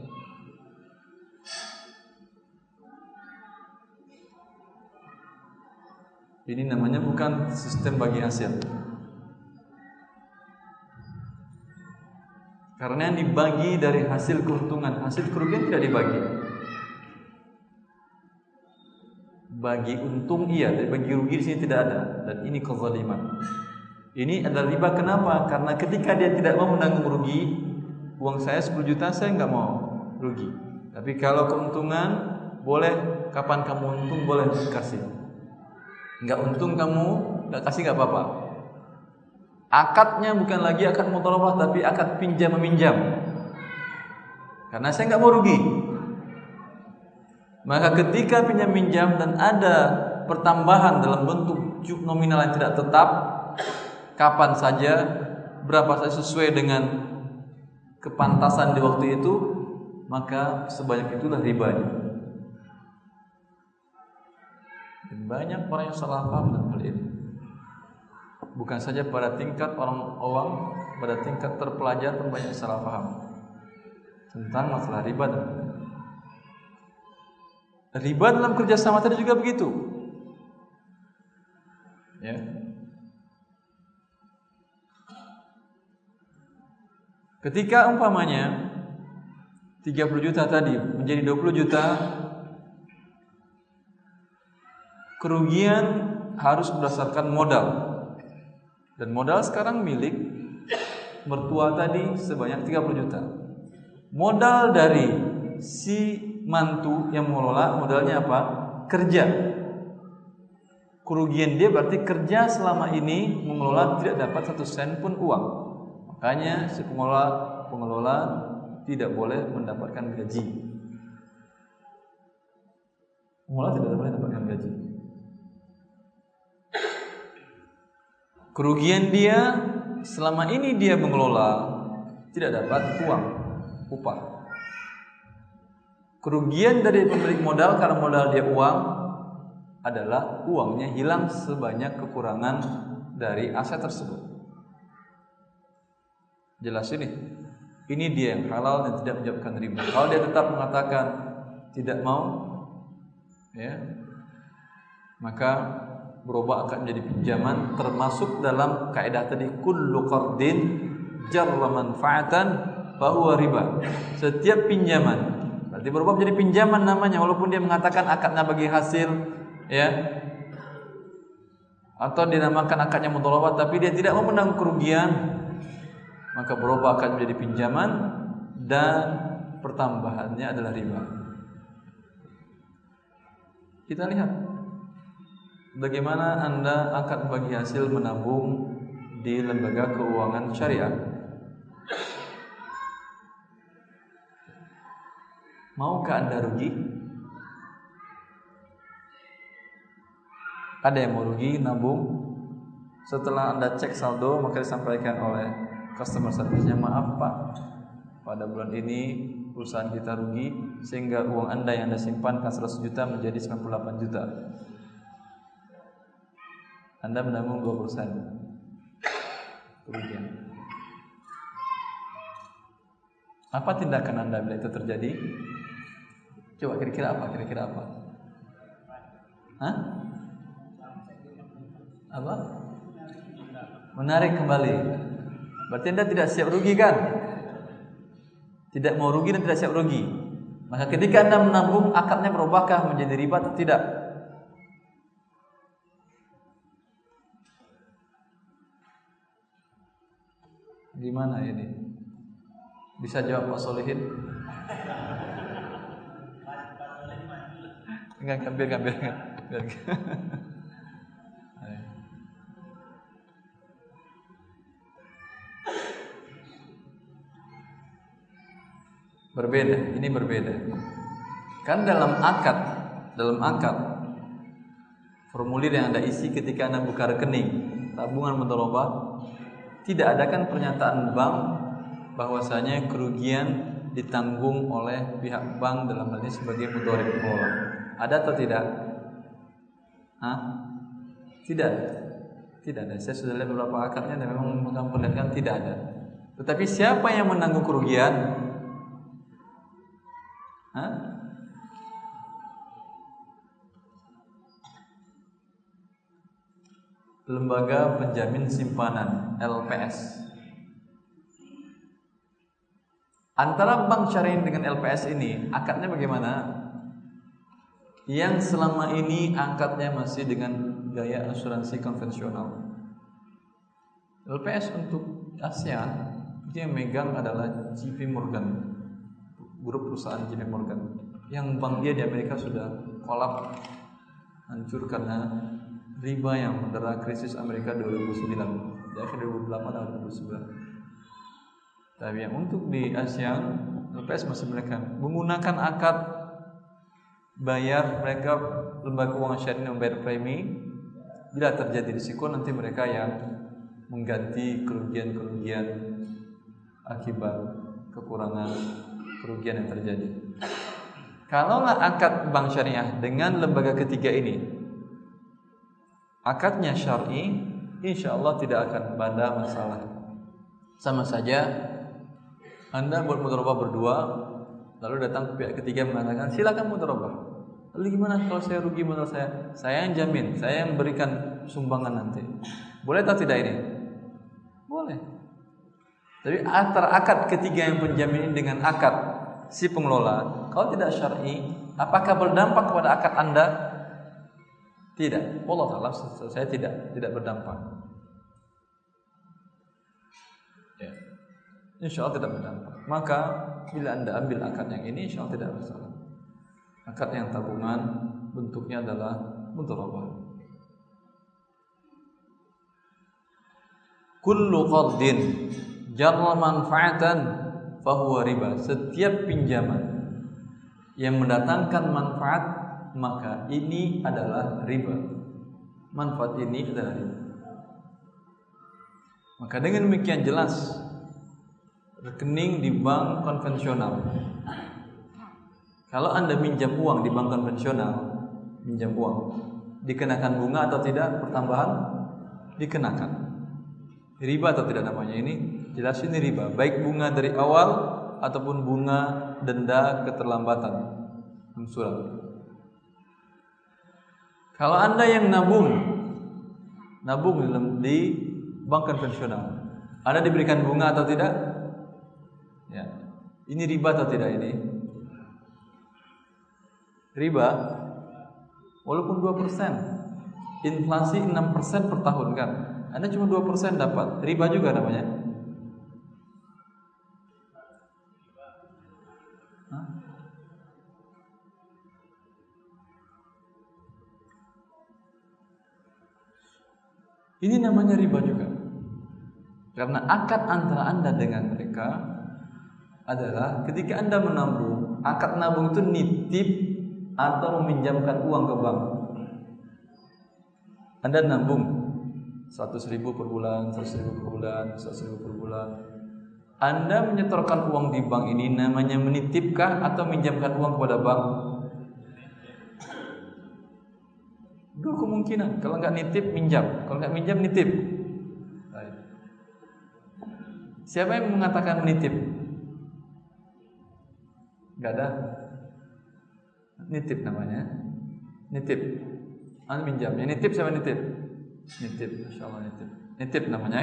Ini namanya bukan sistem bagi hasil. Karena yang dibagi dari hasil keuntungan, hasil kerugian tidak dibagi. Bagi untung iya, tapi bagi rugi di sini tidak ada. Dan ini kezaliman. Ini adalah riba. Kenapa? Karena ketika dia tidak mau menanggung rugi, uang saya sepuluh juta saya nggak mau rugi. Tapi kalau keuntungan boleh, kapan kamu untung boleh kasih. Nggak untung kamu nggak kasih nggak apa-apa. Akadnya bukan lagi akad mudharabah tapi akad pinjam meminjam. Karena saya nggak mau rugi. Maka ketika pinjam minjam dan ada pertambahan dalam bentuk nominal yang tidak tetap, kapan saja, berapa saja sesuai dengan kepantasan di waktu itu, maka sebanyak itulah ribanya. Dan banyak orang yang salah paham dalam hal ini. Bukan saja pada tingkat orang awam, pada tingkat terpelajar pun banyak salah paham tentang masalah riba. Riba dalam kerjasama tadi juga begitu. Ya. Ketika umpamanya tiga puluh juta tadi menjadi dua puluh juta, kerugian harus berdasarkan modal. Dan modal sekarang milik mertua tadi sebanyak tiga puluh juta. Modal dari si mantu yang mengelola, modalnya apa? Kerja. Kerugian dia berarti kerja selama ini mengelola tidak dapat satu sen pun uang. Makanya si pengelola pengelola tidak boleh mendapatkan gaji. Pengelola tidak boleh mendapatkan gaji. Kerugian dia selama ini dia mengelola tidak dapat uang, upah. Kerugian dari pemilik modal karena modal dia uang adalah uangnya hilang sebanyak kekurangan dari aset tersebut. Jelas ini. Ini dia yang halal dan tidak menyebabkan riba. Kalau dia tetap mengatakan tidak mau, ya, maka berubah akan menjadi pinjaman, termasuk dalam kaidah tadi kullu qardin jarra manfaatan fahuwa riba. Setiap pinjaman berarti berubah menjadi pinjaman namanya, walaupun dia mengatakan akadnya bagi hasil, ya, atau dinamakan akadnya mudharabah tapi dia tidak mau menanggung kerugian, maka berubah akan menjadi pinjaman dan pertambahannya adalah riba. Kita lihat bagaimana Anda akan bagi hasil menabung di lembaga keuangan syariah. Maukah Anda rugi? Ada yang mau rugi nabung? Setelah Anda cek saldo, maka disampaikan oleh customer service-nya, maaf Pak, pada bulan ini perusahaan kita rugi, sehingga uang Anda yang Anda simpan seratus juta menjadi sembilan puluh delapan juta. Anda menabung dua persen kerugian. Apa tindakan Anda bila itu terjadi? Coba kira-kira apa? Kira-kira apa? Hah? Apa? Menarik kembali. Berarti Anda tidak siap rugi kan? Tidak mau rugi dan tidak siap rugi. Maka ketika Anda menabung, akadnya berubahkah menjadi riba atau tidak? Gimana ini? Bisa jawab Pak Solihin? Enggak, enggak, biar, biar, biar, biar. Berbeda, ini berbeda. Kan dalam akad, dalam akad formulir yang Anda isi ketika Anda buka rekening tabungan mudharabah, tidak ada kan pernyataan bank bahwasanya kerugian ditanggung oleh pihak bank dalam hal ini sebagai mudharib pengelola. Ada atau tidak? Hah? Tidak. Tidak ada. Saya sudah lihat beberapa akadnya dan memang memperlihatkan tidak ada. Tetapi siapa yang menanggung kerugian? Hah? Lembaga penjamin simpanan L P S. Antara bank syariah dengan L P S ini akadnya bagaimana? Yang selama ini akadnya masih dengan gaya asuransi konvensional. L P S untuk ASEAN itu yang megang adalah J P Morgan, grup perusahaan J P Morgan, yang bank dia di Amerika sudah kolap, hancur karena riba yang mendera krisis Amerika dua ribu sembilan, di akhir dua ribu delapan atau dua ribu sembilan. Tapi yang untuk di ASEAN, L P S masih mereka menggunakan akad bayar, mereka lembaga keuangan syariah membayar premi. Bila terjadi risiko, nanti mereka yang mengganti kerugian-kerugian akibat kekurangan kerugian yang terjadi. Kalaulah akad bank syariah dengan lembaga ketiga ini akadnya syar'i, insya Allah tidak akan ada masalah. Sama saja Anda buat mudharabah berdua, lalu datang ke pihak ketiga mengatakan silakan mudharabah. Lalu gimana kalau saya rugi menurut saya? Saya yang jamin, saya yang berikan sumbangan nanti. Boleh atau tidak ini? Boleh. Tapi antara akad ketiga yang penjamin ini dengan akad si pengelola, kalau tidak syar'i, apakah berdampak kepada akad Anda? Tidak. Allah Ta'ala, saya tidak tidak berdampak. Ya. Insya Allah tidak berdampak. Maka bila Anda ambil akad yang ini, insya Allah tidak masalah. Akad yang tabungan bentuknya adalah mudharabah. Kullu qardin jarra manfaatan fahuwa riba. Setiap pinjaman yang mendatangkan manfaat, maka ini adalah riba. Manfaat ini adalah riba. Maka dengan demikian jelas rekening di bank konvensional. Kalau Anda minjam uang di bank konvensional, minjam uang, dikenakan bunga atau tidak? Pertambahan dikenakan. Riba atau tidak namanya ini? Jelas ini riba. Baik bunga dari awal ataupun bunga denda keterlambatan angsuran. Kalau Anda yang nabung, nabung di bank konvensional, Anda diberikan bunga atau tidak? Ya, ini riba atau tidak ini? Riba, walaupun dua persen, inflasi enam persen per tahun kan, Anda cuma dua persen dapat, riba juga namanya. Hah? Ini namanya riba juga. Karena akad antara Anda dengan mereka adalah ketika Anda menabung, akad nabung itu nitip atau meminjamkan uang ke bank. Anda nabung seratus ribu per bulan, seratus ribu per bulan, seratus ribu per bulan. Anda menyetorkan uang di bank ini namanya menitipkah atau minjamkan uang kepada bank? Dua kemungkinan. Kalau nggak nitip, minjam. Kalau nggak minjam, nitip. Siapa yang mengatakan menitip? Nggak ada. Nitip namanya. Nitip. Anda minjam. Yang nitip siapa nitip? Nitip. Masya Allah nitip. Nitip namanya.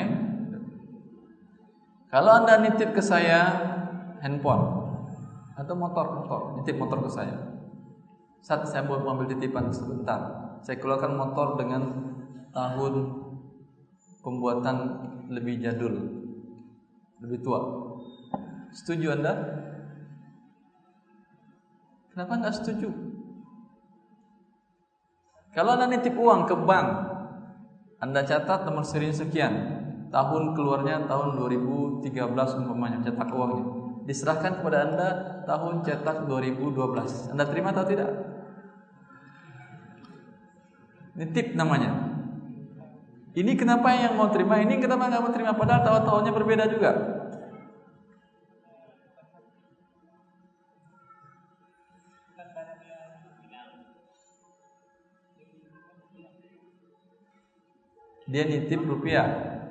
Kalau Anda nitip ke saya handphone atau motor-motor, nitip motor ke saya. Saat saya mau mengambil titipan sebentar, saya keluarkan motor dengan tahun pembuatan lebih jadul, lebih tua. Setuju Anda? Kenapa enggak setuju? Kalau Anda nitip uang ke bank, Anda catat nomor seri sekian, tahun keluarnya tahun dua ribu tiga belas umpamanya cetak uangnya, diserahkan kepada Anda tahun cetak dua ribu dua belas. Anda terima atau tidak? Nitip namanya. Ini kenapa yang mau terima, ini kenapa nggak mau terima, padahal tahun-tahunnya berbeda juga. Dia nitip rupiah.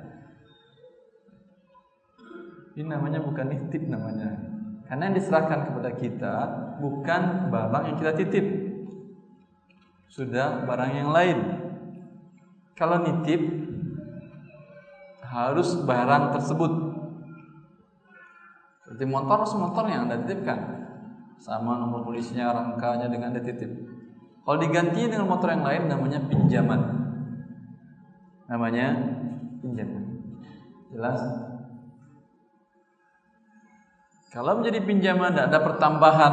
Ini namanya bukan nitip namanya. Karena yang diserahkan kepada kita bukan barang yang kita titip, sudah barang yang lain. Kalau nitip harus barang tersebut. Seperti motor, harus motor yang Anda titipkan, sama nomor polisinya, rangkanya dengan Anda titip. Kalau diganti dengan motor yang lain namanya pinjaman. Namanya pinjaman. Jelas? Kalau menjadi pinjaman tidak ada pertambahan,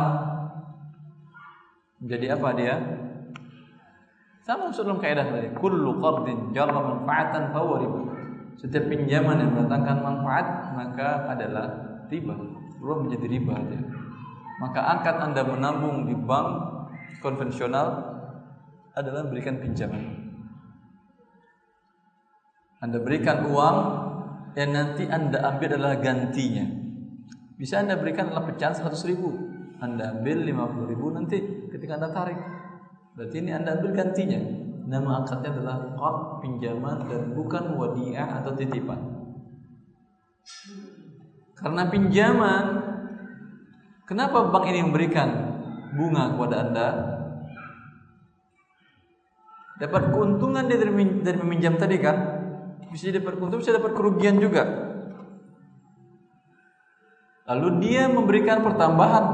menjadi apa dia? Sama dalam kaidah tadi, kullu qardin jarra manfaatan fa huwa riba. Setiap pinjaman yang mendatangkan manfaat maka adalah riba, belum menjadi riba dia. Maka akad Anda menabung di bank konvensional adalah berikan pinjaman. Anda berikan uang yang nanti Anda ambil adalah gantinya. Bisa Anda berikan adalah pecahan seratus ribu, Anda ambil lima puluh ribu nanti ketika Anda tarik. Berarti ini Anda ambil gantinya. Nama akadnya adalah qard, pinjaman, dan bukan wadiah atau titipan. Karena pinjaman, kenapa bank ini memberikan bunga kepada Anda? Dapat keuntungan dari dari meminjam tadi kan? Bisa dapat keuntungan, bisa dapat kerugian juga. Lalu dia memberikan pertambahan,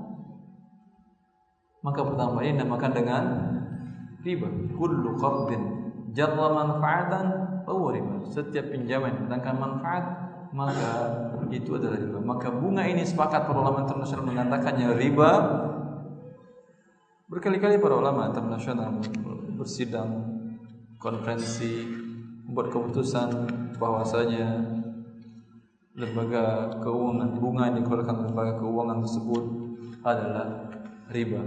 maka pertambahan ini dinamakan dengan riba. Kullu qardin jarra manfaatan fa huwa riba. Setiap pinjaman yang mendatangkan manfaat maka itu adalah riba. Maka bunga ini sepakat para ulama internasional mengatakannya riba. Berkali-kali para ulama internasional bersidang, konferensi, membuat keputusan bahwasanya lembaga keuangan, bunga yang dikeluarkan lembaga keuangan tersebut adalah riba.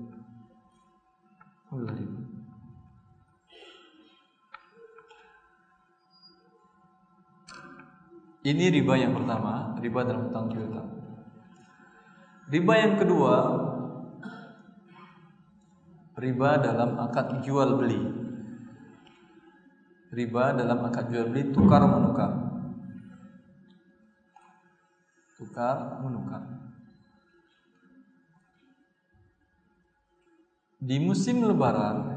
Adalah riba. Ini riba yang pertama, riba dalam hutang piutang. Riba yang kedua, riba dalam akad jual beli. Riba dalam akad jual beli tukar menukar. Tukar menukar. Di musim lebaran,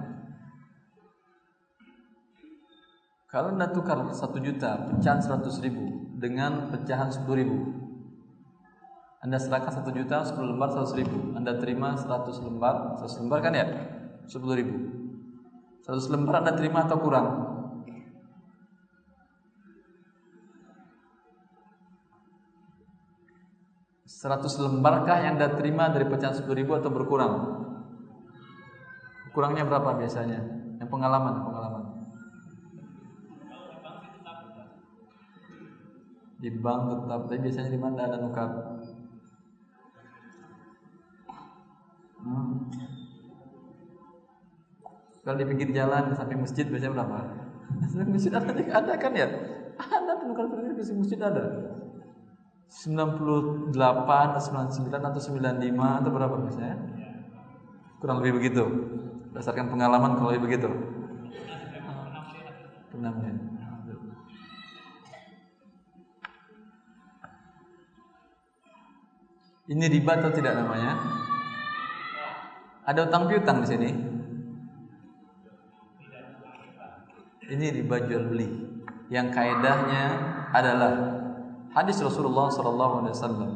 kalau Anda tukar satu juta pecahan seratus ribu dengan pecahan sepuluh ribu, Anda serahkan satu juta sepuluh lembar seratus ribu, Anda terima seratus lembar, seratus lembar kan ya, sepuluh ribu. Seratus lembar Anda terima atau kurang? seratus lembarkah yang Anda terima dari pecahan sepuluh ribu atau berkurang? Kurangnya berapa biasanya? Yang pengalaman, pengalaman. Di bank tetap, tapi biasanya di mana ada nukar? Hmm. Kalau di pinggir jalan, di samping masjid biasanya berapa? Masjid ada, ada kan ya? Ada penukar seperti itu, di masjid ada. sembilan puluh delapan, sembilan puluh sembilan atau sembilan puluh lima atau berapa biasanya? Kurang lebih begitu. Berdasarkan pengalaman kalau lebih begitu. Pernah ya. Ini riba atau tidak namanya? Ada utang piutang di sini. Ini riba jual beli. Yang kaidahnya adalah hadis Rasulullah sallallahu alaihi wasallam.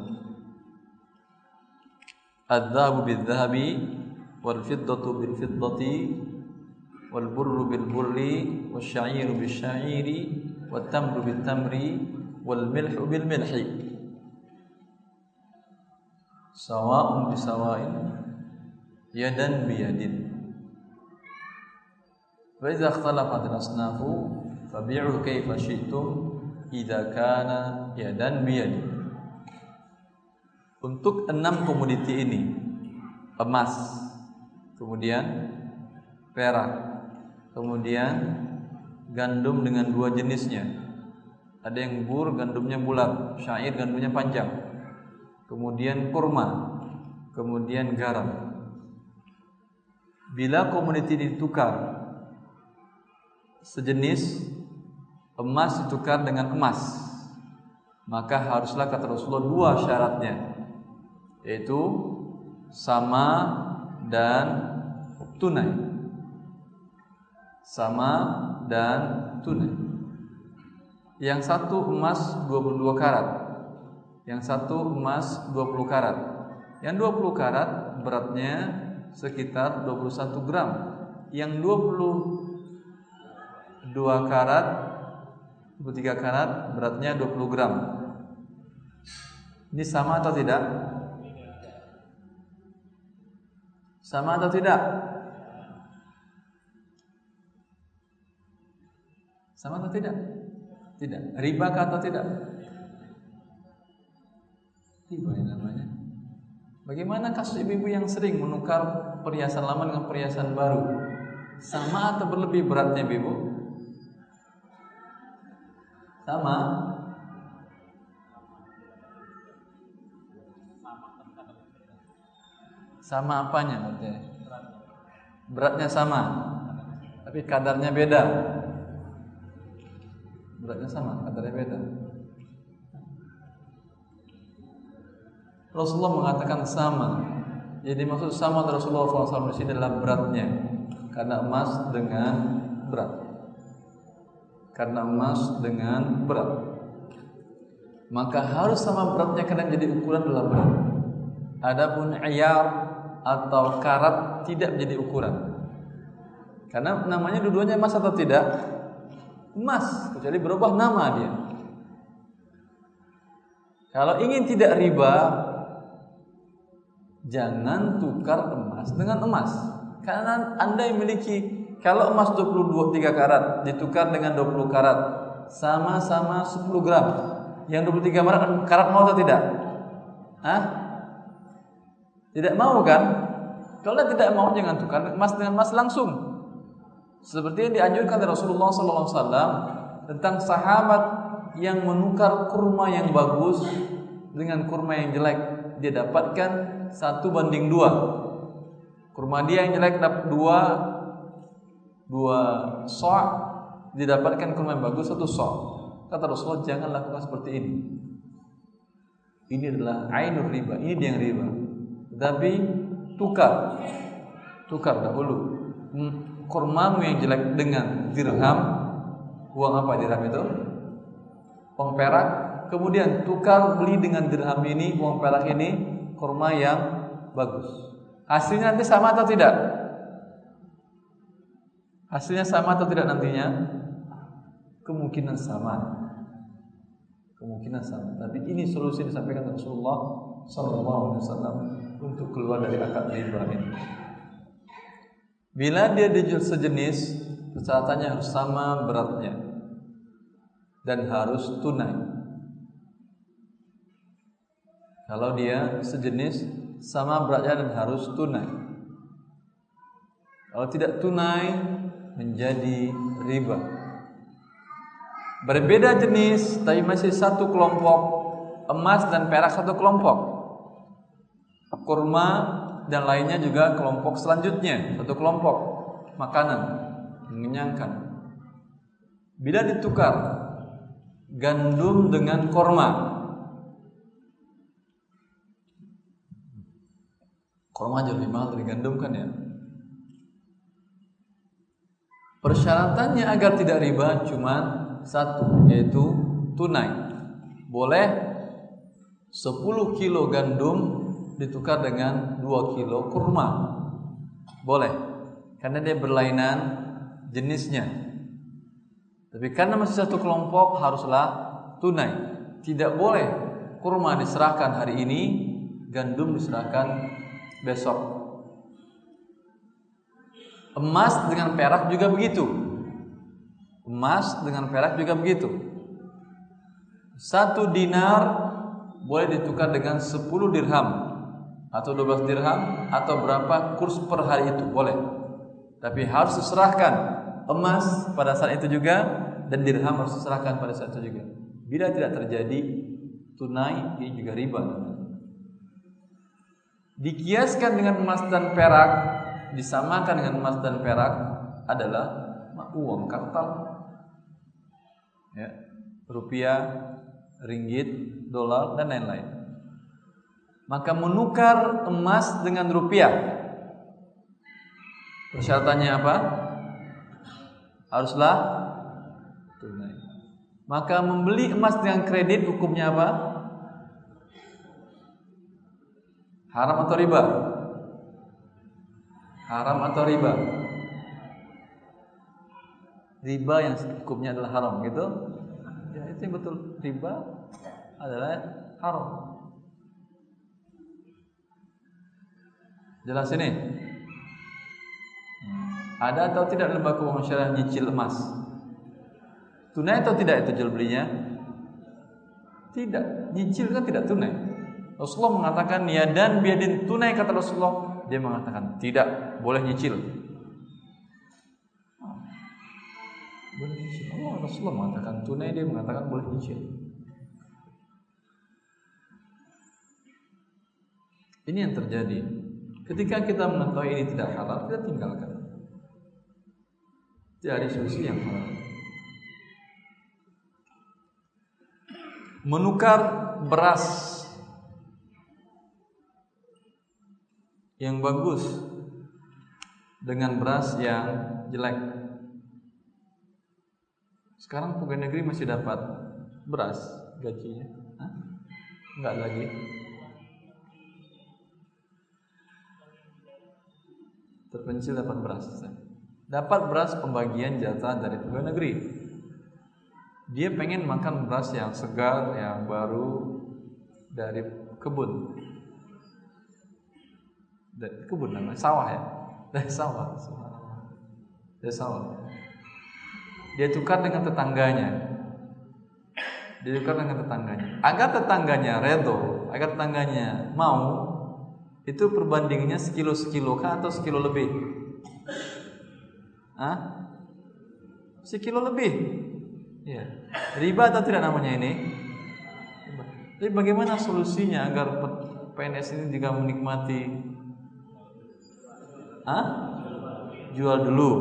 Adz-dzahabu bidz-dzahabi wal fiddatu bil fiddati wal burru bil burri wasy-sya'iru bisy-sya'iri wat tamru bit tamri wal milhu bil milhi. Sawa'un bisawa'in yadan biyadin. Wa idza ikhtalafat al-asnafu fabi'u kayfa syi'tum idza kana yadan biyadin. Untuk enam komoditi ini, emas, kemudian perak, kemudian gandum dengan dua jenisnya. Ada yang bur, gandumnya bulat, syair, gandumnya panjang. Kemudian kurma, kemudian garam. Bila komoditi ditukar sejenis, emas ditukar dengan emas, maka haruslah kata Rasulullah dua syaratnya, yaitu sama dan tunai. Sama dan tunai. Yang satu emas dua puluh dua karat, yang satu emas dua puluh karat. Yang dua puluh karat beratnya sekitar dua puluh satu gram. Yang dua puluh dua karat, dua puluh tiga karat beratnya dua puluh gram. Ini sama atau tidak? Sama atau tidak? Sama atau tidak? Tidak. Riba atau tidak? Riba yang namanya. Bagaimana kasus ibu-ibu yang sering menukar perhiasan lama dengan perhiasan baru? Sama atau berlebih beratnya ibu? Sama. Sama apanya maksudnya? Beratnya sama, tapi kadarnya beda. Beratnya sama, kadarnya beda. Rasulullah mengatakan sama. Jadi maksud sama Rasulullah shallallahu alaihi wasallam di sini adalah beratnya, karena emas dengan berat. Karena emas dengan berat, maka harus sama beratnya karena jadi ukuran adalah berat. Adapun iyar atau karat tidak menjadi ukuran, karena namanya dua-duanya emas atau tidak? Emas, kecuali berubah nama dia. Kalau ingin tidak riba, jangan tukar emas dengan emas. Karena Anda yang memiliki, kalau emas dua puluh tiga karat ditukar dengan dua puluh karat, sama-sama sepuluh gram. Yang dua puluh tiga karat mau atau tidak? Hah? Tidak mau kan? Kalau tidak mau, jangan tukar emas dengan emas langsung. Seperti yang dianjurkan oleh Rasulullah shallallahu alaihi wasallam tentang sahabat yang menukar kurma yang bagus dengan kurma yang jelek. Dia dapatkan satu banding dua. Kurma dia yang jelek dapat dua dua so', didapatkan kurma yang bagus satu so'. Kata Rasulullah, jangan lakukan seperti ini. Ini adalah ainur riba. Ini dia yang riba. Tapi tukar, tukar dahulu kurmamu yang jelek dengan dirham. Uang apa dirham itu? Uang perak. Kemudian tukar beli dengan dirham ini, uang perak ini, kurma yang bagus. Hasilnya nanti sama atau tidak? Hasilnya sama atau tidak nantinya? Kemungkinan sama. Kemungkinan sama. Tapi ini solusi disampaikan Rasulullah Sallallahu Alaihi Wasallam untuk keluar dari akad riba ini. Bila dia dijual sejenis, persyaratannya harus sama beratnya dan harus tunai. Kalau dia sejenis, sama beratnya dan harus tunai. Kalau tidak tunai, menjadi riba. Berbeda jenis, tapi masih satu kelompok, emas dan perak satu kelompok, kurma dan lainnya juga kelompok selanjutnya, satu kelompok makanan mengenyangkan. Bila ditukar gandum dengan kurma, kurma jauh lebih mahal dari gandum kan ya. Persyaratannya agar tidak riba cuma satu, yaitu tunai. Boleh sepuluh kilo gandum ditukar dengan dua kilo kurma. Boleh, karena dia berlainan jenisnya. Tapi karena masih satu kelompok, haruslah tunai. Tidak boleh kurma diserahkan hari ini, gandum diserahkan besok. Emas dengan perak juga begitu. Emas dengan perak juga begitu. Satu dinar boleh ditukar dengan sepuluh dirham atau dua belas dirham atau berapa kurs per hari itu boleh. Tapi harus diserahkan emas pada saat itu juga dan dirham harus diserahkan pada saat itu juga. Bila tidak terjadi tunai, ini juga riba. Dikiaskan dengan emas dan perak, disamakan dengan emas dan perak adalah uang kartal. Ya, rupiah, ringgit, dolar dan lain-lain. Maka menukar emas dengan rupiah, persyaratannya apa? Haruslah tunai. Maka membeli emas dengan kredit hukumnya apa? Haram atau riba? Haram atau riba? Riba yang hukumnya adalah haram, gitu? Ya, itu yang betul. Riba adalah haram. Jelas ini? Ada atau tidak lembaga keuangan syariah nyicil emas? Tunai atau tidak itu jual belinya? Tidak, nyicil kan tidak tunai. Rasulullah mengatakan ya dan biadin tunai, kata Rasulullah. Dia mengatakan tidak, boleh nyicil. Boleh nyicil. Allah Rasulullah mengatakan tunai, dia mengatakan boleh nyicil. Ini yang terjadi. Ketika kita mengetahui ini tidak halal, kita tinggalkan. Cari solusi yang halal. Menukar beras yang bagus dengan beras yang jelek. Sekarang pegawai negeri masih dapat beras gajinya? Hah? Enggak lagi. Terpencil dapat beras. Dapat beras pembagian jatah dari pegawai negeri. Dia pengen makan beras yang segar, yang baru dari kebun. Dari kebun namanya sawah ya, dari sawah, dari sawah. Dia tukar dengan tetangganya. Dia tukar dengan tetangganya. Agar tetangganya redo, agar tetangganya mau. Itu perbandingannya sekilo sekilo kah atau sekilo lebih? Hah? Sekilo lebih. Ya. Riba atau tidak namanya ini? Jadi bagaimana solusinya agar P N S ini juga menikmati? Hah? Jual dulu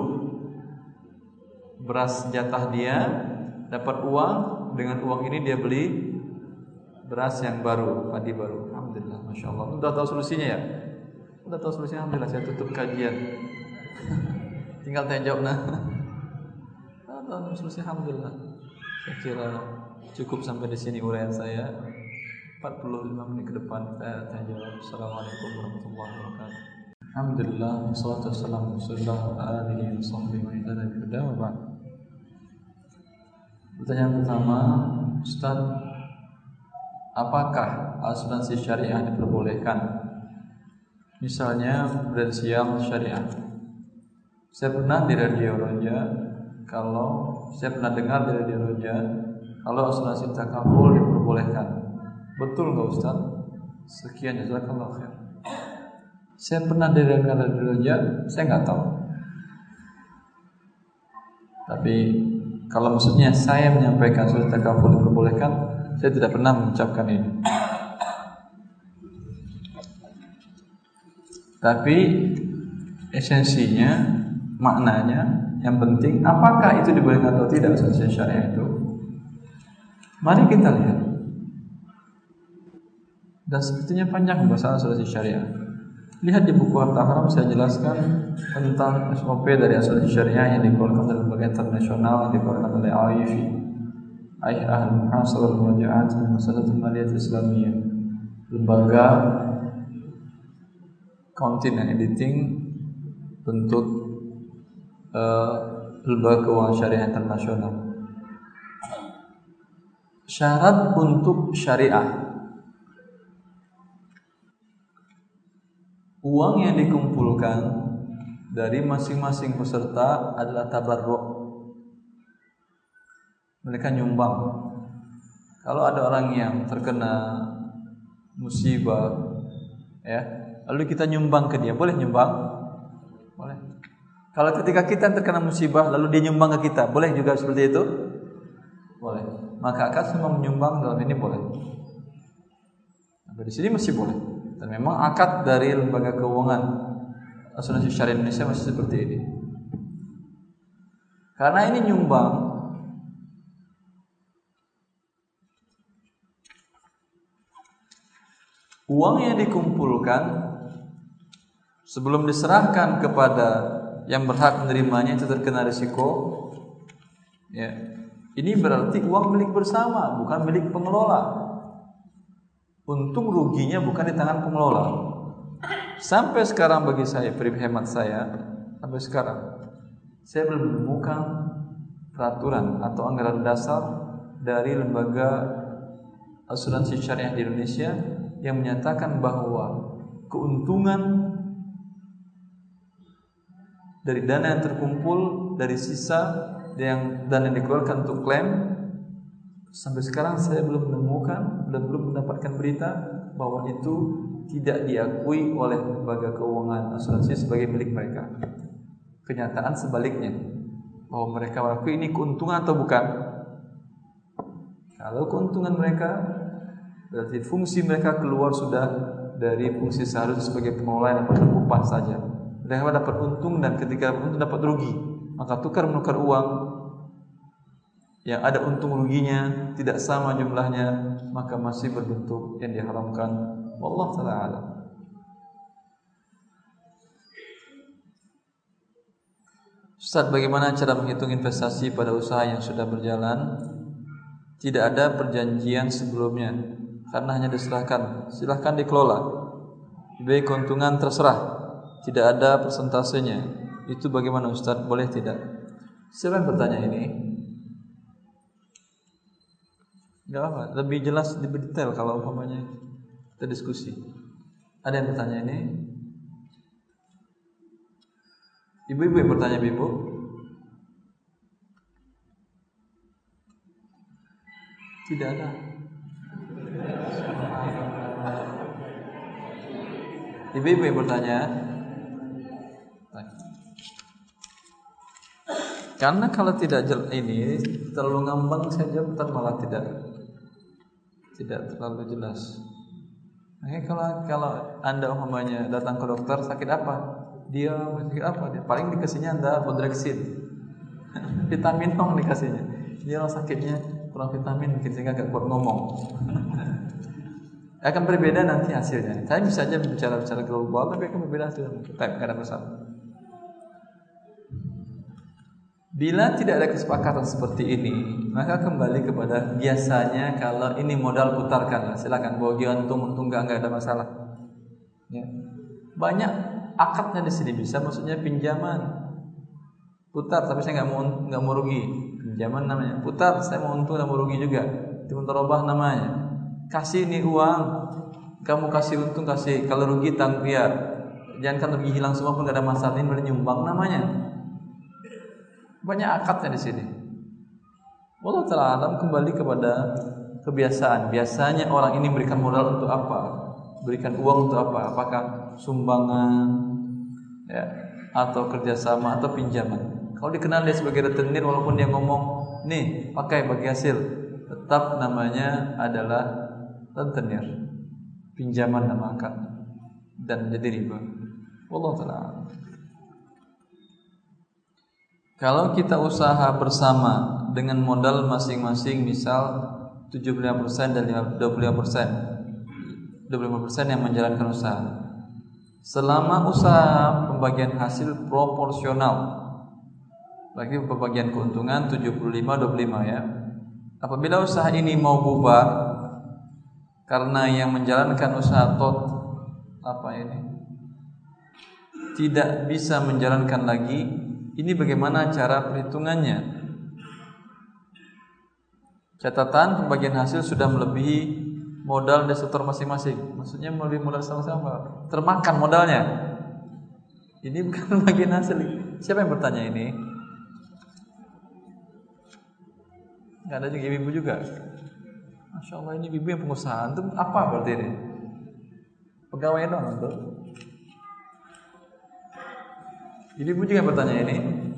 beras jatah dia, dapat uang, dengan uang ini dia beli beras yang baru, padi baru. Alhamdulillah, masya Allah. Udah tahu solusinya ya? Udah tahu solusinya, alhamdulillah. Saya tutup kajian. Tinggal tanya jawab nah. Tahu solusi, alhamdulillah. Saya kira cukup sampai di sini uraian saya. empat puluh lima menit ke depan saya tanya jawab. Assalamualaikum warahmatullahi wabarakatuh. Alhamdulillah, wassalatu wassalamu ala alihi wa sahbihi wa ihtada bihuda wa ba'd. Pertanyaan pertama, Ustaz, apakah asuransi syariah diperbolehkan? Misalnya prudensial syariah. Saya pernah di radio Roja, kalau saya pernah dengar di radio Roja, kalau asuransi takaful diperbolehkan. Betul nggak Ustaz? Sekian, jazakallah khair. Saya pernah dengar di radio Roja, saya nggak tahu. Tapi kalau maksudnya saya menyampaikan asuransi takaful diperbolehkan, saya tidak pernah mengucapkan ini. Tapi esensinya, maknanya, yang penting apakah itu dibolehkan atau tidak asuransi syariah itu? Mari kita lihat. Dan sebetulnya panjang masalah asuransi syariah. Lihat di buku Harta Haram saya jelaskan tentang S O P dari asuransi syariah yang dikeluarkan oleh lembaga internasional yang dikeluarkan oleh A I F I, Ayah Al-Muhasabah Al-Murajaat dan Masyarakat Maliyah Islamiyah, lembaga accounting and editing bentuk uh, lembaga keuangan syariah internasional. Syarat untuk syariah, uang yang dikumpulkan dari masing-masing peserta adalah tabarruk. Mereka nyumbang. Kalau ada orang yang terkena musibah, ya, lalu kita nyumbang ke dia, boleh nyumbang? Boleh. Kalau ketika kita terkena musibah lalu dia nyumbang ke kita, boleh juga seperti itu? Boleh. Maka akad semua menyumbang dalam ini boleh. Sampai di sini masih boleh. Dan memang akad dari lembaga keuangan asuransi syariah Indonesia masih seperti ini. Karena ini nyumbang, uang yang dikumpulkan sebelum diserahkan kepada yang berhak menerimanya itu terkena risiko, ya, ini berarti uang milik bersama, bukan milik pengelola. Untung ruginya bukan di tangan pengelola. Sampai sekarang bagi saya, pribadi hemat saya, sampai sekarang saya belum menemukan peraturan atau anggaran dasar dari lembaga asuransi syariah di Indonesia yang menyatakan bahwa keuntungan dari dana yang terkumpul dari sisa yang dana yang dikeluarkan untuk klaim, sampai sekarang saya belum menemukan dan belum mendapatkan berita bahwa itu tidak diakui oleh lembaga keuangan asuransi sebagai milik mereka. Kenyataan sebaliknya, bahwa mereka mengakui ini keuntungan atau bukan. Kalau keuntungan mereka, berarti fungsi mereka keluar sudah dari fungsi seharusnya sebagai pengelola yang dapat upah saja. Mereka dapat untung, dan ketika dapat untung dapat rugi, maka tukar menukar uang yang ada untung ruginya tidak sama jumlahnya, maka masih berbentuk yang diharamkan. Wallahu ta'ala a'lam. Ustaz, bagaimana cara menghitung investasi pada usaha yang sudah berjalan? Tidak ada perjanjian sebelumnya, karena hanya diserahkan, silahkan dikelola. Baik keuntungan terserah, tidak ada persentasenya. Itu bagaimana Ustaz? Boleh tidak? Siapa yang bertanya ini? Enggak apa, lebih jelas, lebih detail kalau umpamanya kita diskusi. Ada yang bertanya ini? Ibu-ibu yang bertanya, ibu? Tidak ada. Ibu-ibu yang bertanya? Karena kalau tidak jelas ini terlalu ngambang, saya jawab malah tidak tidak terlalu jelas. Makanya kalau kalau Anda umpamanya datang ke dokter, sakit apa? Dia sakit apa? Dia paling dikasihnya Anda Bodrexin. Vitamin dong dikasihnya. Dia sakitnya kurang vitamin mungkin sehingga enggak kuat ngomong. Akan berbeda nanti hasilnya. Saya bisa saja bicara secara global, tapi akan berbeda hasilnya. Tidak ada masalah. Bila tidak ada kesepakatan seperti ini, maka kembali kepada biasanya kalau ini modal putarkan, silakan bagi untung untung enggak enggak ada masalah. Ya. Banyak akadnya di sini bisa, maksudnya pinjaman putar, tapi saya nggak mau nggak mau rugi. Pinjaman namanya putar, saya mau untung dan mau rugi juga. Itu mudharabah namanya. kasih ini uang, kamu kasih untung kasih, kalau rugi tanggung ya, jangan kan rugi hilang semua pun gak ada masalah, ini boleh nyumbang namanya. Banyak akadnya di sini. Wallahu ta'ala alam, kembali kepada kebiasaan. Biasanya orang ini berikan modal untuk apa? Berikan uang untuk apa? Apakah sumbangan, ya, atau kerjasama atau pinjaman? Kalau dikenal dia sebagai retenir, walaupun dia ngomong nih pakai bagi hasil, tetap namanya adalah rentenir, pinjaman namakan, dan jadi riba. Wallahu ta'ala. Kalau kita usaha bersama dengan modal masing-masing, misal tujuh puluh lima persen dan dua puluh lima persen, dua puluh lima persen yang menjalankan usaha. Selama usaha pembagian hasil proporsional, lagi pembagian keuntungan tujuh puluh lima dua puluh lima ya. Apabila usaha ini mau bubar karena yang menjalankan usaha tot apa ini tidak bisa menjalankan lagi, ini bagaimana cara perhitungannya? Catatan pembagian hasil sudah melebihi modal desektor masing-masing. Maksudnya melebihi modal sama-sama, termakan modalnya. Ini bukan pembagian hasil. Siapa yang bertanya ini? Gak ada juga ibu juga. Masya Allah, ini ibu yang pengusaha. Itu apa berarti ini? Pegawai dong tuh. Ini ibu juga yang bertanya ini.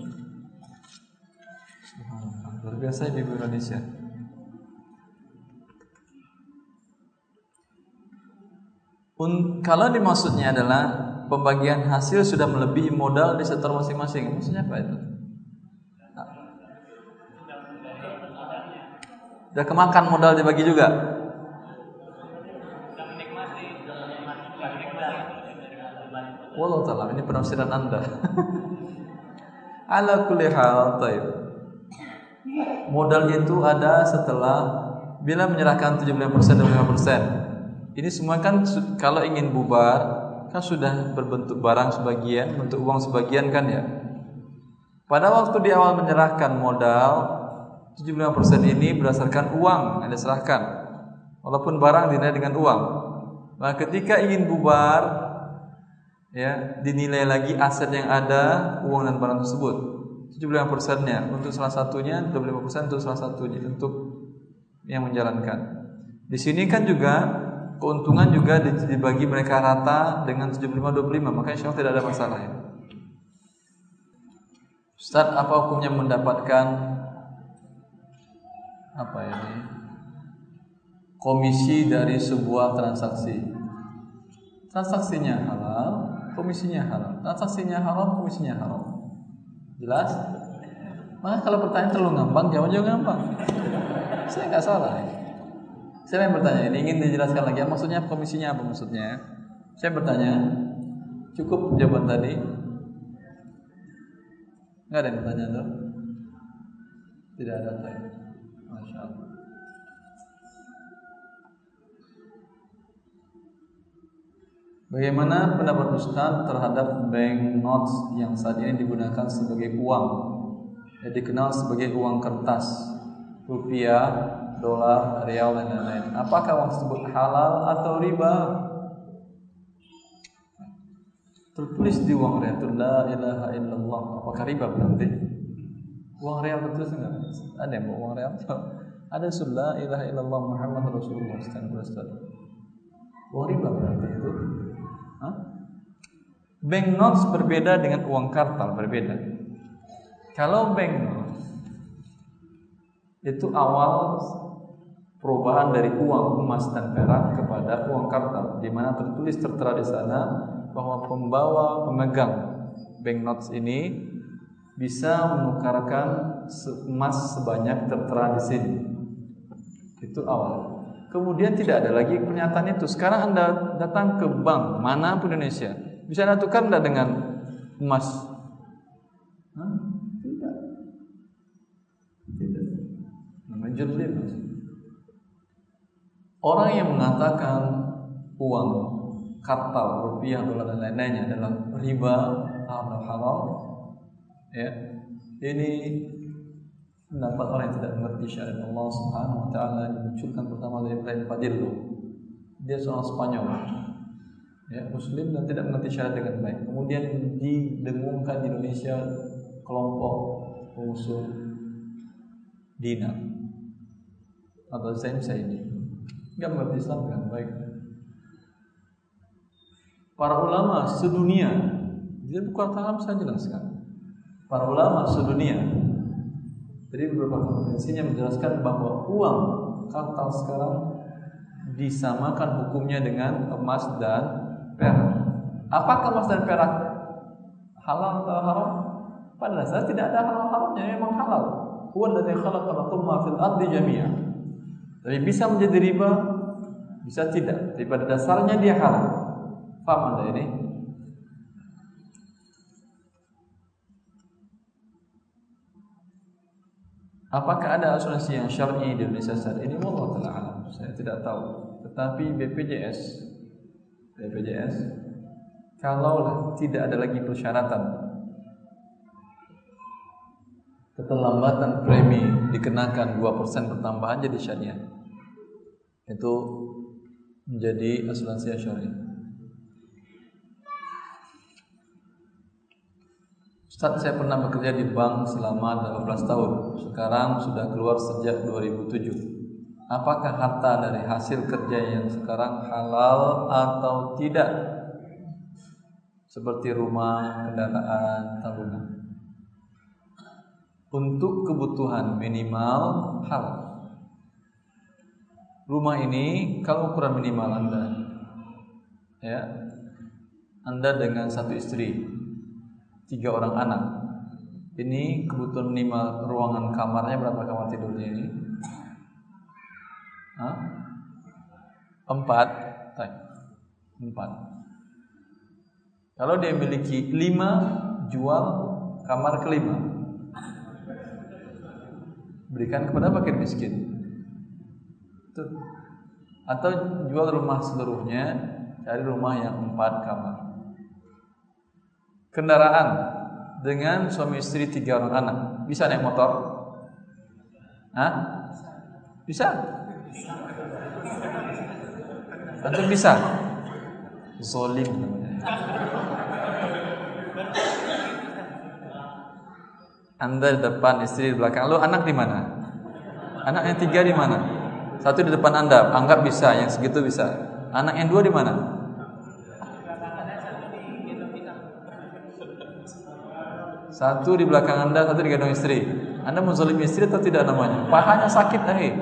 Luar biasa ibu Indonesia. Un, kalau dimaksudnya adalah pembagian hasil sudah melebihi modal di sektor masing-masing, maksudnya apa itu? Sudah kemakan modal dibagi juga. Wallahu ta'ala, ini penafsiran Anda. Ala kulli hal, taib. Modal itu ada setelah bila menyerahkan tujuh puluh lima persen dan lima persen. Ini semua kan kalau ingin bubar kan sudah berbentuk barang sebagian, bentuk uang sebagian kan ya. Pada waktu di awal menyerahkan modal tujuh puluh lima persen ini berdasarkan uang yang diserahkan, walaupun barang dinilai dengan uang. Nah, ketika ingin bubar, ya dinilai lagi aset yang ada, uang dan barang tersebut. tujuh puluh lima persennya untuk salah satunya, dua puluh lima persen untuk salah satunya, untuk yang menjalankan. Di sini kan juga keuntungan juga dibagi mereka rata dengan tujuh puluh lima dua puluh lima, maka insya Allah tidak ada masalah ya. Ustaz, apa hukumnya mendapatkan apa ini komisi dari sebuah transaksi? Transaksinya halal, komisinya halal. Transaksinya halal, komisinya halal. Jelas? Maka kalau pertanyaan terlalu gampang, jawabnya juga gampang. Saya nggak salah ya. Siapa yang bertanya ini? Ingin dijelaskan lagi? Maksudnya komisinya apa maksudnya? Saya bertanya. Cukup jawaban tadi? Enggak ada yang bertanya tuh? Tidak ada tanya. Masya Allah. Bagaimana pendapat Ustaz terhadap bank notes yang saat ini digunakan sebagai uang, yang dikenal sebagai uang kertas, rupiah, dolar, rial dan lain-lain? Apakah uang tersebut halal atau riba? Tertulis di uang rial, la ilaha illallah. Apakah riba berarti? Uang rial tertulis enggak? Ada yang bawa uang rial? Ada la ilaha illallah Muhammad Rasulullah sallallahu alaihi wasallam. Uang riba berarti itu? Hah? Bank notes berbeda dengan uang kartal, berbeda. Kalau bank notes itu awal perubahan dari uang emas dan perak kepada uang kartal, di mana tertulis tertera di sana bahwa pembawa pemegang bank notes ini bisa menukarkan emas sebanyak tertera di sini. Itu awal. Kemudian tidak ada lagi pernyataan itu. Sekarang Anda datang ke bank manapun Indonesia, bisa Anda tukar enggak dengan emas? Hah? Tidak. Tidak. Namanya jual. Orang yang mengatakan uang kartal, rupiah, dolar dan lain-lainnya adalah riba atau halal, ya, ini pendapat orang yang tidak mengerti syariat Allah Subhanahu wa taala dimunculkan pertama dari Ibrahim Padillo. Dia seorang Spanyol, ya, Muslim dan tidak mengerti syariat dengan baik. Kemudian didengungkan di Indonesia kelompok pengusung Dinar atau Zain Saidi, nggak mengerti Islam dengan baik. Para ulama sedunia, jadi bukan talam saya jelaskan. Para ulama sedunia dari beberapa konferensinya menjelaskan bahwa uang kartal sekarang disamakan hukumnya dengan emas dan perak. Apakah emas dan perak halal atau haram? Pada dasarnya tidak ada halal-haramnya, memang halal. Huwa alladzi khalaqa lakum ma fil ardi jami'an. Tapi bisa menjadi riba, bisa tidak. Tapi pada dasarnya dia halal. Paham Anda ini? Apakah ada asuransi yang syar'i di Indonesia saat ini? Wallahu ta'ala alam. Saya tidak tahu. Tetapi B P J S B P J S kalaulah tidak ada lagi persyaratan keterlambatan premi dikenakan dua persen pertambahan jadi syariah, itu menjadi asuransi yang syar'i. Ustaz, saya pernah bekerja di bank selama delapan belas tahun. Sekarang sudah keluar sejak dua ribu tujuh. Apakah harta dari hasil kerja yang sekarang halal atau tidak? Seperti rumah, kendaraan, tabungan. Untuk kebutuhan minimal halal. Rumah ini kalau ukuran minimal Anda, ya, Anda dengan satu istri, tiga orang anak. Ini kebutuhan minimal ruangan kamarnya berapa kamar tidurnya ini? Hah? Empat. Empat. Kalau dia memiliki lima, jual kamar kelima, berikan kepada fakir miskin. Tuh. Atau jual rumah seluruhnya, cari rumah yang empat kamar. Kendaraan dengan suami istri tiga orang anak, bisa naik motor? Hah? Bisa? Tentu bisa. Zolim namanya. Anda di depan, istri di belakang. Lu anak di mana? Anak yang tiga di mana? Satu di depan Anda, anggap bisa, yang segitu bisa. Anak yang dua di mana? Satu di belakang Anda, satu digendong istri. Anda menzalimi istri atau tidak namanya? Pahanya sakit nih.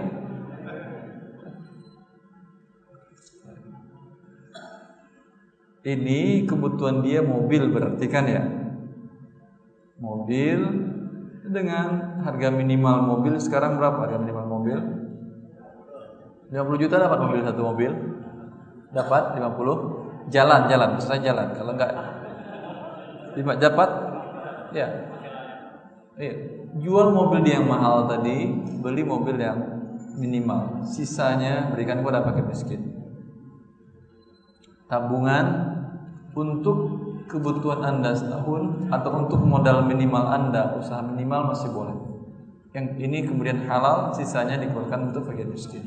Ini kebutuhan dia mobil berarti kan ya? Mobil dengan harga minimal mobil sekarang berapa harga minimal mobil? lima puluh juta dapat mobil satu mobil? Dapat lima puluh? Jalan, jalan, maksud saya jalan. Kalau enggak lima dapat ya. Iya. Jual mobil dia yang mahal tadi, beli mobil yang minimal. Sisanya berikan kepada fakir miskin. Tabungan untuk kebutuhan Anda setahun atau untuk modal minimal Anda, usaha minimal masih boleh. Yang ini kemudian halal, sisanya dikeluarkan untuk fakir miskin.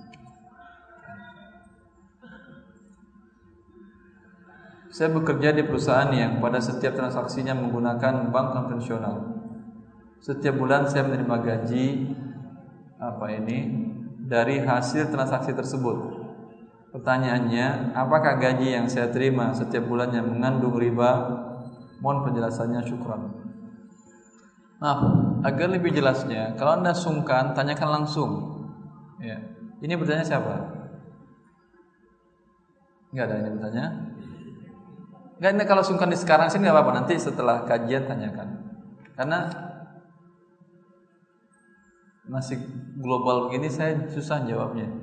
Saya bekerja di perusahaan yang pada setiap transaksinya menggunakan bank konvensional. Setiap bulan saya menerima gaji apa ini dari hasil transaksi tersebut. Pertanyaannya, apakah gaji yang saya terima setiap bulannya mengandung riba? Mohon penjelasannya, syukran. Maaf, agar lebih jelasnya, kalau Anda sungkan, tanyakan langsung. Ya. Ini bertanya siapa? Enggak ada yang bertanya? Enggak, ini kalau sungkan di sekarang sih enggak apa-apa, nanti setelah kajian tanyakan. Karena masih global begini saya susah jawabnya.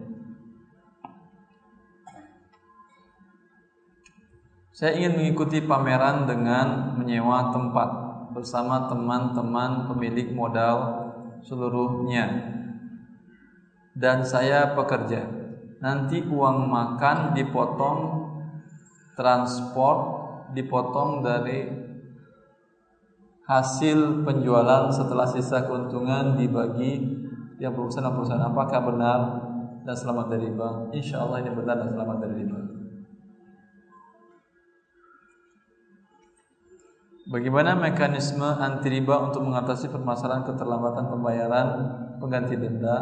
Saya ingin mengikuti pameran dengan menyewa tempat bersama teman-teman pemilik modal seluruhnya. Dan saya pekerja. Nanti uang makan dipotong, transport dipotong dari hasil penjualan setelah sisa keuntungan dibagi yang perusahaan-perusahaan, apakah benar dan selamat dari riba? Insya Allah ini benar dan selamat dari riba. Bagaimana mekanisme anti riba untuk mengatasi permasalahan keterlambatan pembayaran pengganti denda?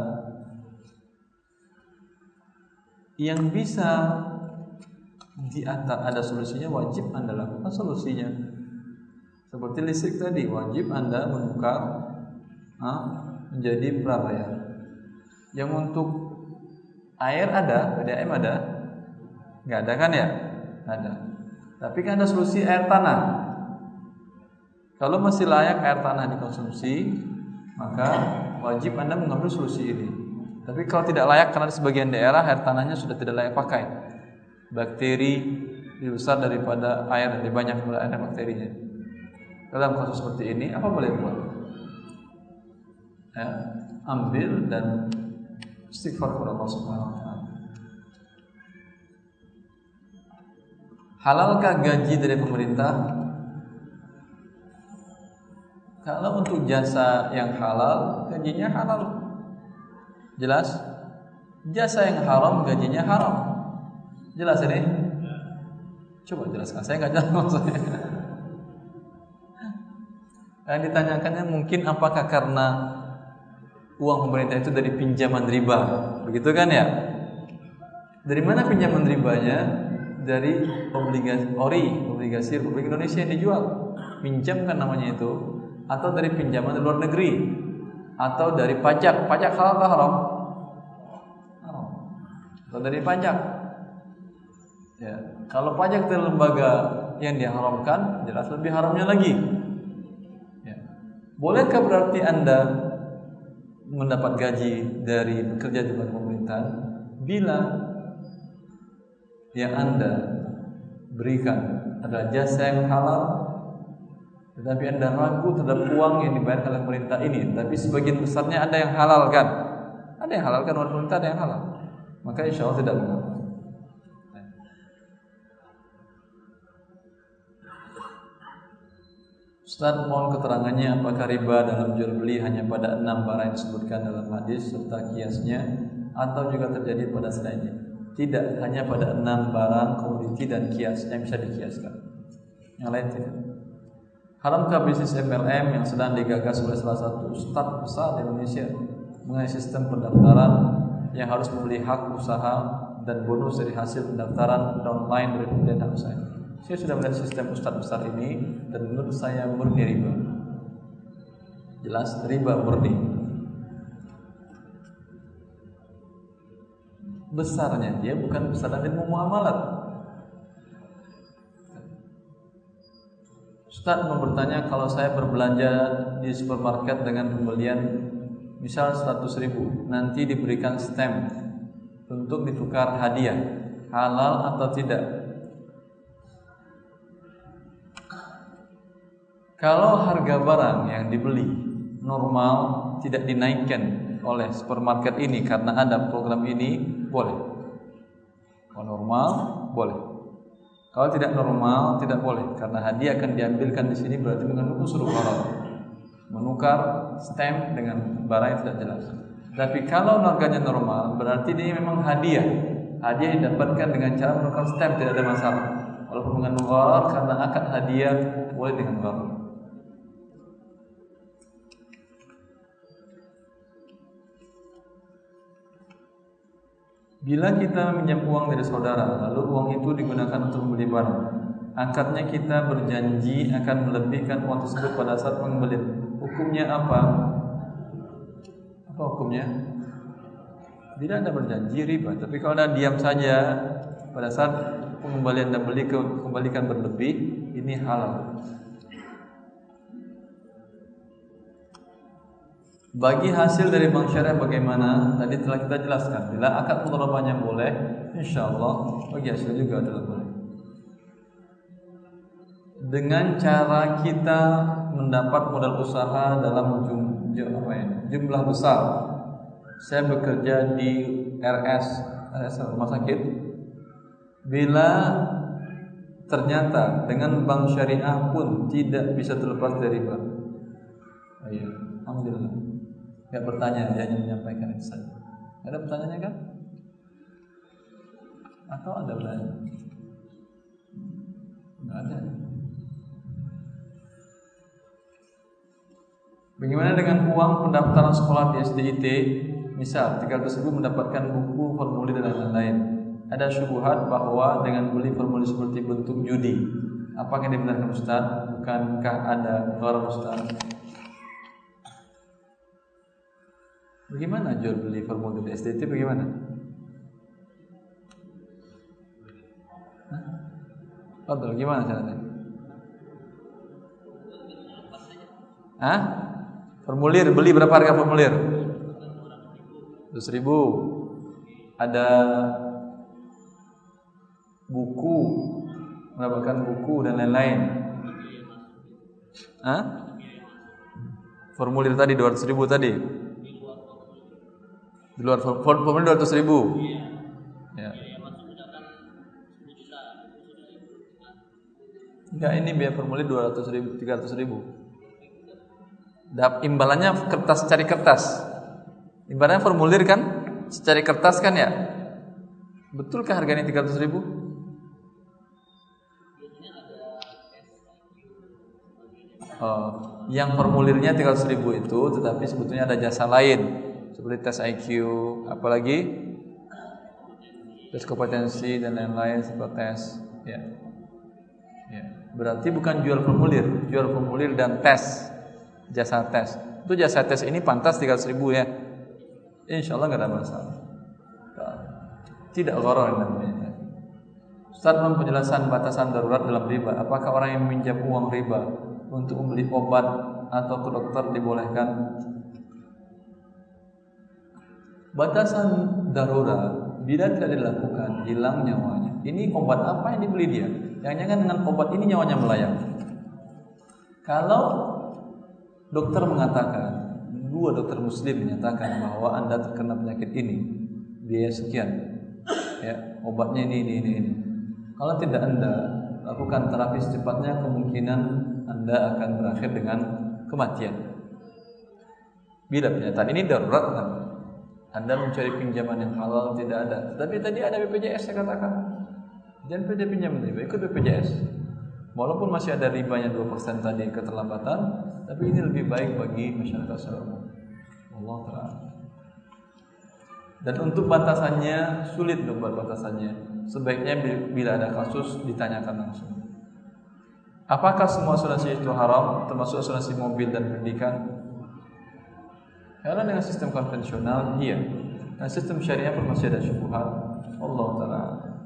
Yang bisa diatas ada solusinya, wajib Anda lakukan solusinya. Seperti listrik tadi, wajib Anda menukar ah, menjadi prabayar. Yang untuk air ada, P D A M ada? Nggak ada kan ya? Ada. Tapi kan ada solusi air tanah. Kalau masih layak air tanah dikonsumsi, maka wajib Anda mengambil solusi ini. Tapi kalau tidak layak karena di sebagian daerah air tanahnya sudah tidak layak pakai, bakteri lebih besar daripada air, lebih banyak air dan bakterinya. Dalam kasus seperti ini, apa boleh buat? Ya, ambil dan istighfar kepada Allah Subhanahu wa taala. Halalkah gaji dari pemerintah? Kalau untuk jasa yang halal, gajinya halal. Jelas? Jasa yang haram, gajinya haram. Jelas ini? Coba jelaskan, saya nggak jelas maksudnya. Yang ditanyakannya mungkin apakah karena uang pemerintah itu dari pinjaman riba, begitu kan ya? Dari mana pinjaman ribanya? Dari obligasi ori, obligasi Republik Indonesia yang dijual. Pinjam kan namanya itu. Atau dari pinjaman di luar negeri, atau dari pajak. Pajak halal atau haram? Haram. Atau dari pajak. Ya, kalau pajak dari lembaga yang diharamkan, jelas lebih haramnya lagi. Ya. Bolehkah berarti Anda mendapat gaji dari bekerja di lembaga pemerintahan bila yang Anda berikan adalah jasa yang halal, tetapi Anda ragu terhadap uang yang dibayar oleh pemerintah ini, tapi sebagian besarnya ada yang halal kan? Ada yang halal kan oleh pemerintah, ada yang halal. Maka insya Allah tidak mengapa. Ustaz, mohon keterangannya apakah riba dalam jual beli hanya pada enam barang yang disebutkan dalam hadis serta kiasnya, atau juga terjadi pada selainnya? Tidak, hanya pada enam barang komoditi dan kias yang bisa dikiaskan. Yang lain tidak. Haramkah bisnis M L M yang sedang digagas oleh salah satu ustadz besar di Indonesia mengenai sistem pendaftaran yang harus membeli hak usaha dan bonus dari hasil pendaftaran online dari pembelian hak usaha? Saya sudah melihat sistem ustadz besar ini dan menurut saya murni riba. Jelas riba murni. Besarnya dia bukan besar ilmu muamalat. Ustaz mau bertanya, kalau saya berbelanja di supermarket dengan pembelian misal seratus ribu, nanti diberikan stamp untuk ditukar hadiah, halal atau tidak? Kalau harga barang yang dibeli normal tidak dinaikkan oleh supermarket ini karena ada program ini, boleh. Kalau normal, boleh. Kalau tidak normal, tidak boleh, karena hadiah akan diambilkan di sini berarti mengandung unsur gharar, menukar stamp dengan barang yang tidak jelas. Tapi kalau harganya normal, berarti ini memang hadiah. Hadiah yang didapatkan dengan cara menukar stamp, tidak ada masalah. Walaupun mengandung gharar, karena akad hadiah boleh dengan gharar. Bila kita meminjam uang dari saudara, lalu uang itu digunakan untuk membeli barang, akadnya kita berjanji akan melebihkan uang tersebut pada saat pengembalian. Hukumnya apa? Apa hukumnya? Bila Anda berjanji riba, tapi kalau Anda diam saja pada saat pengembalian Anda beli kembalikan berlebih, ini halal. Bagi hasil dari bank syariah bagaimana? Tadi telah kita jelaskan. Bila akad mudharabahnya boleh, insya Allah bagi hasil juga adalah boleh. Dengan cara kita mendapat modal usaha dalam jumlah, apa ya, jumlah besar. Saya bekerja di R S, R S rumah sakit. Bila ternyata dengan bank syariah pun tidak bisa terlepas dari riba. Ayo, alhamdulillah. Enggak bertanya, dia hanya menyampaikan itu saja. Ada pertanyaannya kan? Atau ada pertanyaan? Enggak ada. Bagaimana dengan uang pendaftaran sekolah di S D I T? Misal tiga ratus ribu mendapatkan buku, formulir dan lain-lain. Ada syubhat bahwa dengan beli formulir seperti bentuk judi. Apakah yang dibenarkan Ustaz? Bukankah ada gharar Ustaz? Bagaimana jual beli formulir di S D I T bagaimana? Betul, gimana caranya? Hah? Formulir, beli berapa harga formulir? dua ratus ribu. Ada buku, mendapatkan buku dan lain-lain. Hah? Formulir tadi dua ratus ribu tadi. Di luar formulir dua ratus ribu. Ya. Enggak, ini biaya formulir dua ratus ribu, tiga ratus ribu. Dap imbalannya kertas, cari kertas. Imbalannya formulir kan, secari kertas kan ya. Betulkah harganya tiga ratus ribu? Oh, yang formulirnya tiga ratus ribu itu, tetapi sebetulnya ada jasa lain seperti tes I Q, apalagi tes kompetensi dan lain-lain seperti tes. Ya. Ya. Berarti bukan jual formulir, jual formulir dan tes, jasa tes. Itu jasa tes ini pantas tiga ratus ribu ya. Insya Allah nggak ada masalah. Tidak gharar namanya. Ustaz, dalam penjelasan batasan darurat dalam riba, apakah orang yang meminjam uang riba untuk membeli obat atau ke dokter dibolehkan? Batasan darurat bila tidak dilakukan hilang nyawanya. Ini obat apa yang dibeli dia? Jangan-jangan dengan obat ini nyawanya melayang. Kalau dokter mengatakan, dua dokter muslim menyatakan bahwa Anda terkena penyakit ini, biaya sekian, ya, obatnya ini, ini, ini, ini. Kalau tidak Anda lakukan terapi secepatnya, kemungkinan Anda akan berakhir dengan kematian. Bila pernyataan ini darurat kan? Anda mencari pinjaman yang halal tidak ada. Tapi tadi ada B P J S saya katakan. Jangan pilih pinjaman riba, ikut B P J S. Walaupun masih ada ribanya dua persen tadi keterlambatan, tapi ini lebih baik bagi masyarakat secara umum. Allah Ta'ala. Dan untuk batasannya sulit untuk buat batasannya. Sebaiknya bila ada kasus ditanyakan langsung. Apakah semua asuransi itu haram, termasuk asuransi mobil dan pendidikan? Karena dengan sistem konvensional iya. Dan sistem syariah pun masih ada syubhat. Allah Ta'ala.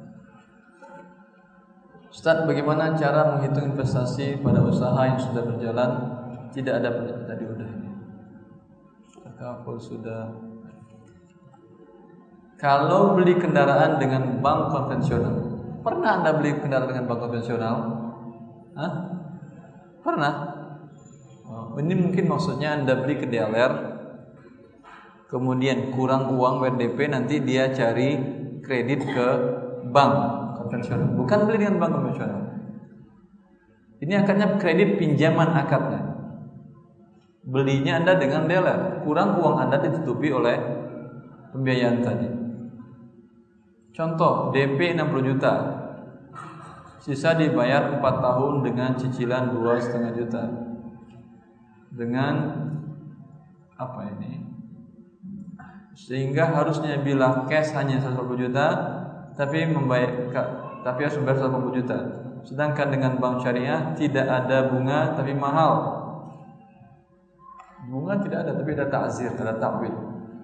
Ustaz, bagaimana cara menghitung investasi pada usaha yang sudah berjalan? Tidak ada tadi udah ini. Takaful sudah. Kalau beli kendaraan dengan bank konvensional, pernah Anda beli kendaraan dengan bank konvensional? Hah? Pernah? Oh, ini mungkin maksudnya Anda beli ke D L R, kemudian kurang uang W D P, nanti dia cari kredit ke bank konvensional. Bukan beli dengan bank konvensional. Ini akadnya kredit pinjaman akadnya. Belinya Anda dengan D L R, kurang uang Anda ditutupi oleh pembiayaan tadi. Contoh, D P enam puluh juta, sisa dibayar empat tahun dengan cicilan dua koma lima juta. Dengan apa ini? Sehingga harusnya bila cash hanya seratus lima puluh juta, tapi membayar tapi harus membayar seratus lima puluh juta. Sedangkan dengan bank syariah tidak ada bunga tapi mahal. Bunga tidak ada tapi ada ta'zir, ada ta'wil.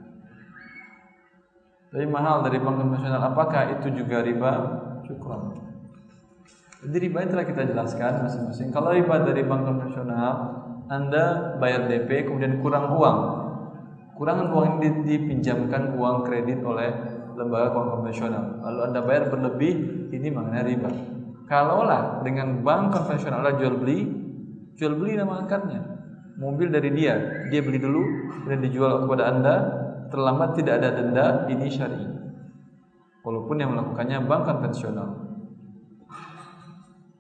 Tapi mahal dari bank konvensional. Apakah itu juga riba? Syukran. Jadi riba telah kita jelaskan masing-masing. Kalau riba dari bank konvensional, Anda bayar D P kemudian kurang uang. Kurangan uang ini dipinjamkan uang kredit oleh lembaga keuangan konvensional. Lalu Anda bayar berlebih, ini maknanya riba. Kalaulah dengan bank konvensional Anda jual beli, jual beli nama akadnya. Mobil dari dia, dia beli dulu, kemudian dijual kepada Anda, terlambat tidak ada denda, ini syar'i. Walaupun yang melakukannya bank konvensional.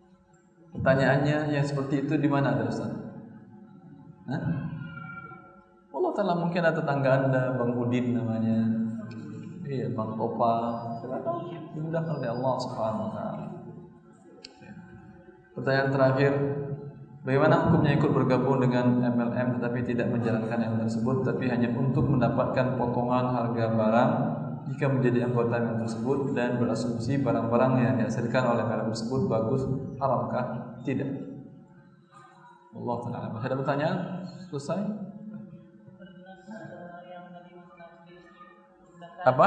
Pertanyaannya yang seperti itu di mana ada Ustaz? Hah? Allah Ta'ala mungkin ada tetangga Anda, Bang Udin namanya. Iya, Bang Opa. Dimudahkan oleh Allah Subhanahu wa taala. Pertanyaan terakhir, bagaimana hukumnya ikut bergabung dengan M L M tetapi tidak menjalankan M L M tersebut tapi hanya untuk mendapatkan potongan harga barang jika menjadi anggota M L M tersebut dan berasumsi barang-barang yang dihasilkan oleh M L M tersebut bagus, haramkah? Tidak. Allah Ta'ala. Masih ada pertanyaan? Selesai? Apa?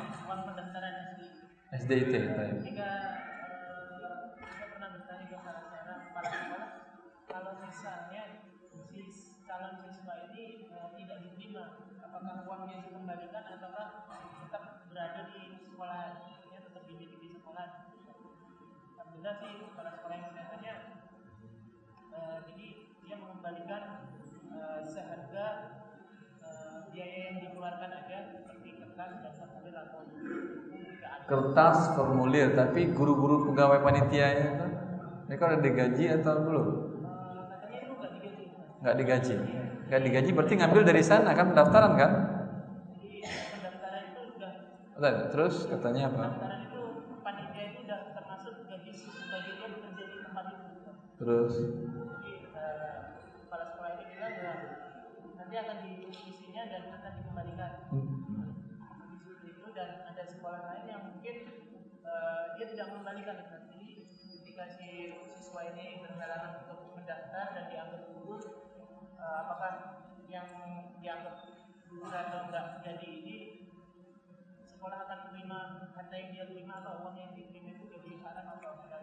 S D I T. Ketika saya pernah bertanya ke salah seorang kepala sekolah, kalau misalnya si calon siswa ini uh, tidak diterima, apakah uangnya dikembalikan ataukah tetap berada di sekolahnya, tetap dididik di sekolah? Alhamdulillah sih kepala sekolah yang saya tanya, uh, jadi dia mengembalikan uh, seharga uh, biaya yang dikeluarkan aja seperti kertas dan formulir atau kertas formulir, tapi guru-guru pegawai panitianya itu mereka udah digaji atau belum? Katanya itu nggak digaji. Nggak digaji, nggak digaji berarti ngambil dari sana kan pendaftaran kan? Jadi pendaftaran itu sudah. Terus katanya apa? Pendaftaran itu panitia itu sudah termasuk gaji sebagai dia bekerja di tempat itu. Terus? Jadi uh, kepala sekolah ini bilang ya nanti akan dihitung isinya dan akan dikembalikan. Hmm. Itu dan ada sekolah lain yang mungkin uh, dia tidak mengembalikan. Jadi ketika si siswa ini berhalangan untuk mendaftar dan dianggap gugur, uh, apakah yang dianggap gugur atau enggak jadi ini sekolah akan menerima harta yang dia terima atau uang yang diterima itu jadi haram atau tidak?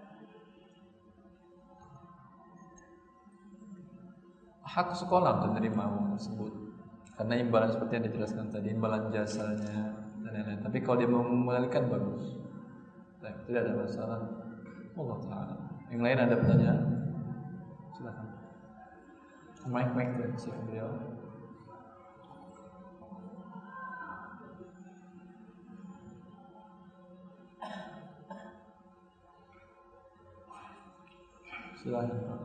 Hak sekolah untuk menerima uang tersebut karena imbalan seperti yang dijelaskan tadi, imbalan jasanya dan lain-lain. Tapi kalau dia mau mengembalikan bagus, tidak ada masalah. Allah Ta'ala. Yang lain ada pertanyaan? Silakan. Mic-mic tuh si beliau. Silakan.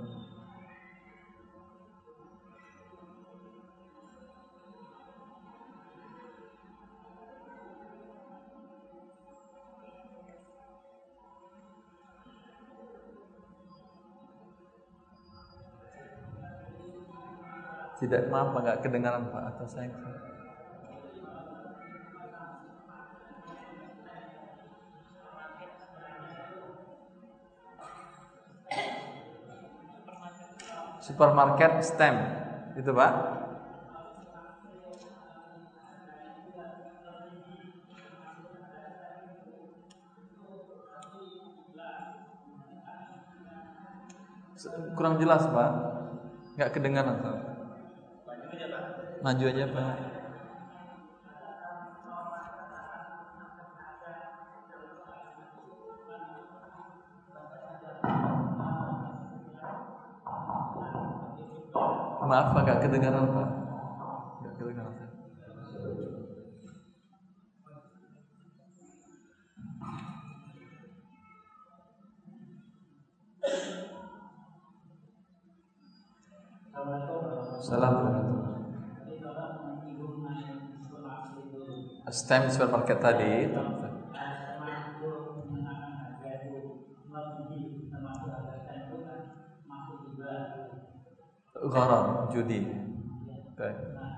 Tidak, maaf Pak, nggak kedengaran Pak, atau saya supermarket stem itu Pak. Kurang jelas Pak, nggak kedengaran Pak. Maju aja Pak. Maaf Pak, gak kedengaran Pak. Gak kedengaran Pak. Assalamualaikum. Stem supermarket tadi gharar, judi. Okay.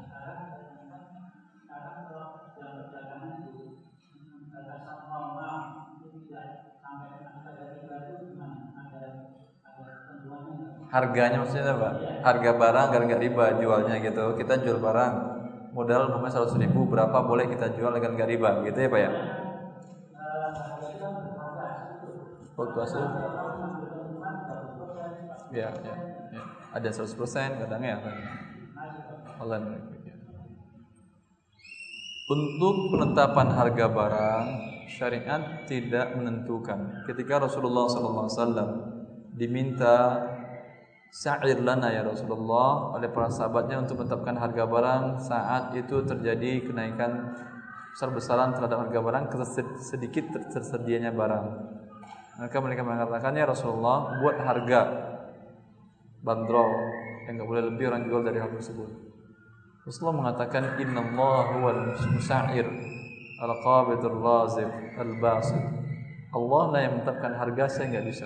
Harganya maksudnya apa? Harga barang agar nggak riba jualnya gitu. Kita jual barang modal umpamanya seratus ribu, berapa boleh kita jual agar nggak riba, gitu ya Pak ya? Fluktuasi. Ya, ya, ya. Ada seratus persen kadang ya. Allah. Untuk penetapan harga barang, syariat tidak menentukan. Ketika Rasulullah sallallahu alaihi wasallam diminta sa'ir lana ya Rasulullah oleh para sahabatnya untuk menetapkan harga barang, saat itu terjadi kenaikan besar-besaran terhadap harga barang, sedikit tersedianya barang. Maka mereka mengatakan, ya Rasulullah, buat harga bandrol yang enggak boleh lebih orang jual dari hal tersebut. Rasulullah mengatakan, innallaha huwal musa'ir al-qabidur razib al-basit. Allah lah yang menetapkan harga, saya enggak bisa.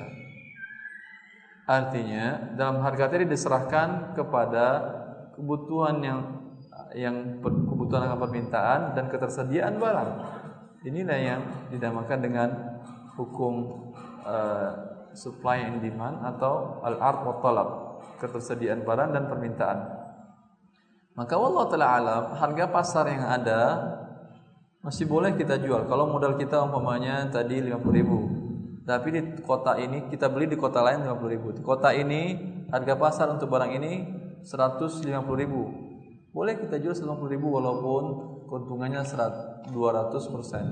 Artinya dalam harga tadi diserahkan kepada kebutuhan yang yang kebutuhan akan permintaan dan ketersediaan barang. Inilah yang dinamakan dengan hukum uh, supply and demand atau al-ard wa talab, ketersediaan barang dan permintaan. Maka wallahu ta'ala alam, harga pasar yang ada masih boleh kita jual. Kalau modal kita umpamanya tadi lima puluh ribu, tapi di kota ini kita beli di kota lain lima puluh ribu. Di kota ini harga pasar untuk barang ini seratus lima puluh ribu. Boleh kita jual seratus lima puluh ribu walaupun keuntungannya dua ratus persen.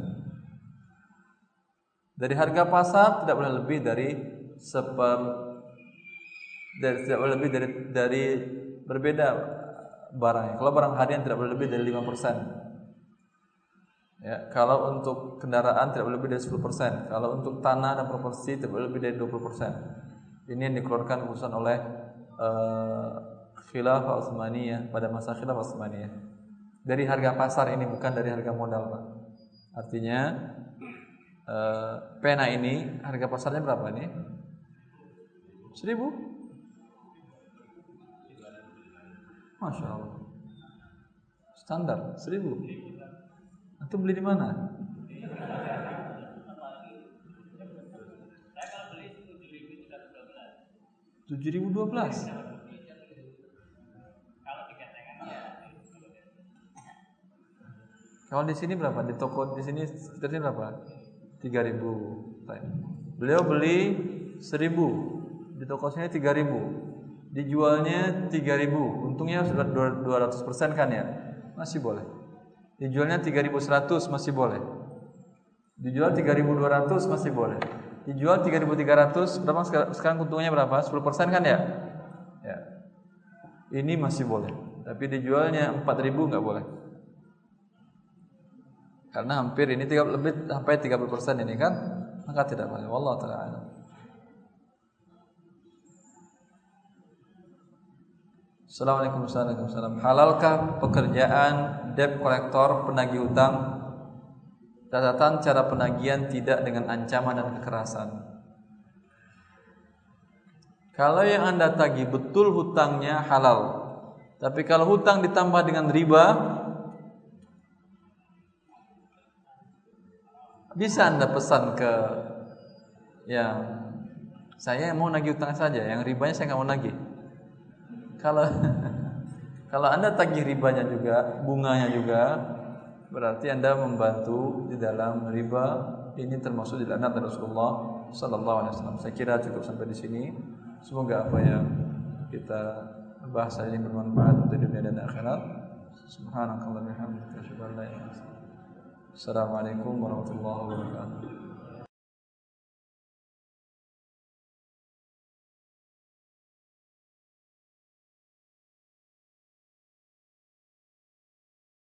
Dari harga pasar tidak boleh lebih dari seper dari, tidak boleh lebih dari dari berbeda barangnya. Kalau barang harian tidak boleh lebih dari lima persen. Ya, kalau untuk kendaraan tidak boleh lebih dari sepuluh persen. Kalau untuk tanah dan properti tidak boleh lebih dari dua puluh persen. Ini yang dikeluarkan keputusan oleh uh, Khilafah Utsmaniyah pada masa Khilafah Utsmaniyah. Dari harga pasar ini, bukan dari harga modal, Pak. Artinya uh, pena ini harga pasarnya berapa nih? Seribu? Masya Allah. Standar seribu. Antum beli di mana? Tujuh ribu dua belas. Kalau di sini berapa? Di toko di sini sekitarnya berapa? Tiga ribu. Beliau beli seribu, di toko sini tiga ribu, dijualnya tiga ribu, untungnya sudah dua ratus persen kan ya? Masih boleh. Dijualnya tiga ribu seratus masih boleh. Dijual tiga ribu dua ratus masih boleh. Dijual tiga ribu tiga ratus, berapa sekarang untungnya berapa? sepuluh persen kan ya? Ya. Ini masih boleh. Tapi dijualnya empat ribu enggak boleh. Karena hampir ini tiga, lebih sampai tiga puluh persen ini kan, maka tidak boleh. Wallahu ta'ala a'lam. Assalamualaikum warahmatullahi wabarakatuh. Halalkah pekerjaan debt collector, penagih hutang? Catatan cara penagihan tidak dengan ancaman dan kekerasan. Kalau yang Anda tagih betul hutangnya halal. Tapi kalau hutang ditambah dengan riba, bisa Anda pesan ke yang saya mau nagih hutang saja, yang ribanya saya nggak mau nagih. Kalau kalau Anda tagih ribanya juga, bunganya juga, berarti Anda membantu di dalam riba. Ini termasuk dilaknat Rasulullah sallallahu alaihi wasallam. Saya kira cukup sampai di sini. Semoga apa yang kita bahas ini bermanfaat untuk dunia dan akhirat. Subhanakallahumma wa bihamdika asyhadu an la ilaha illa anta astaghfiruka wa atubu ilaik. Assalamualaikum warahmatullahi wabarakatuh.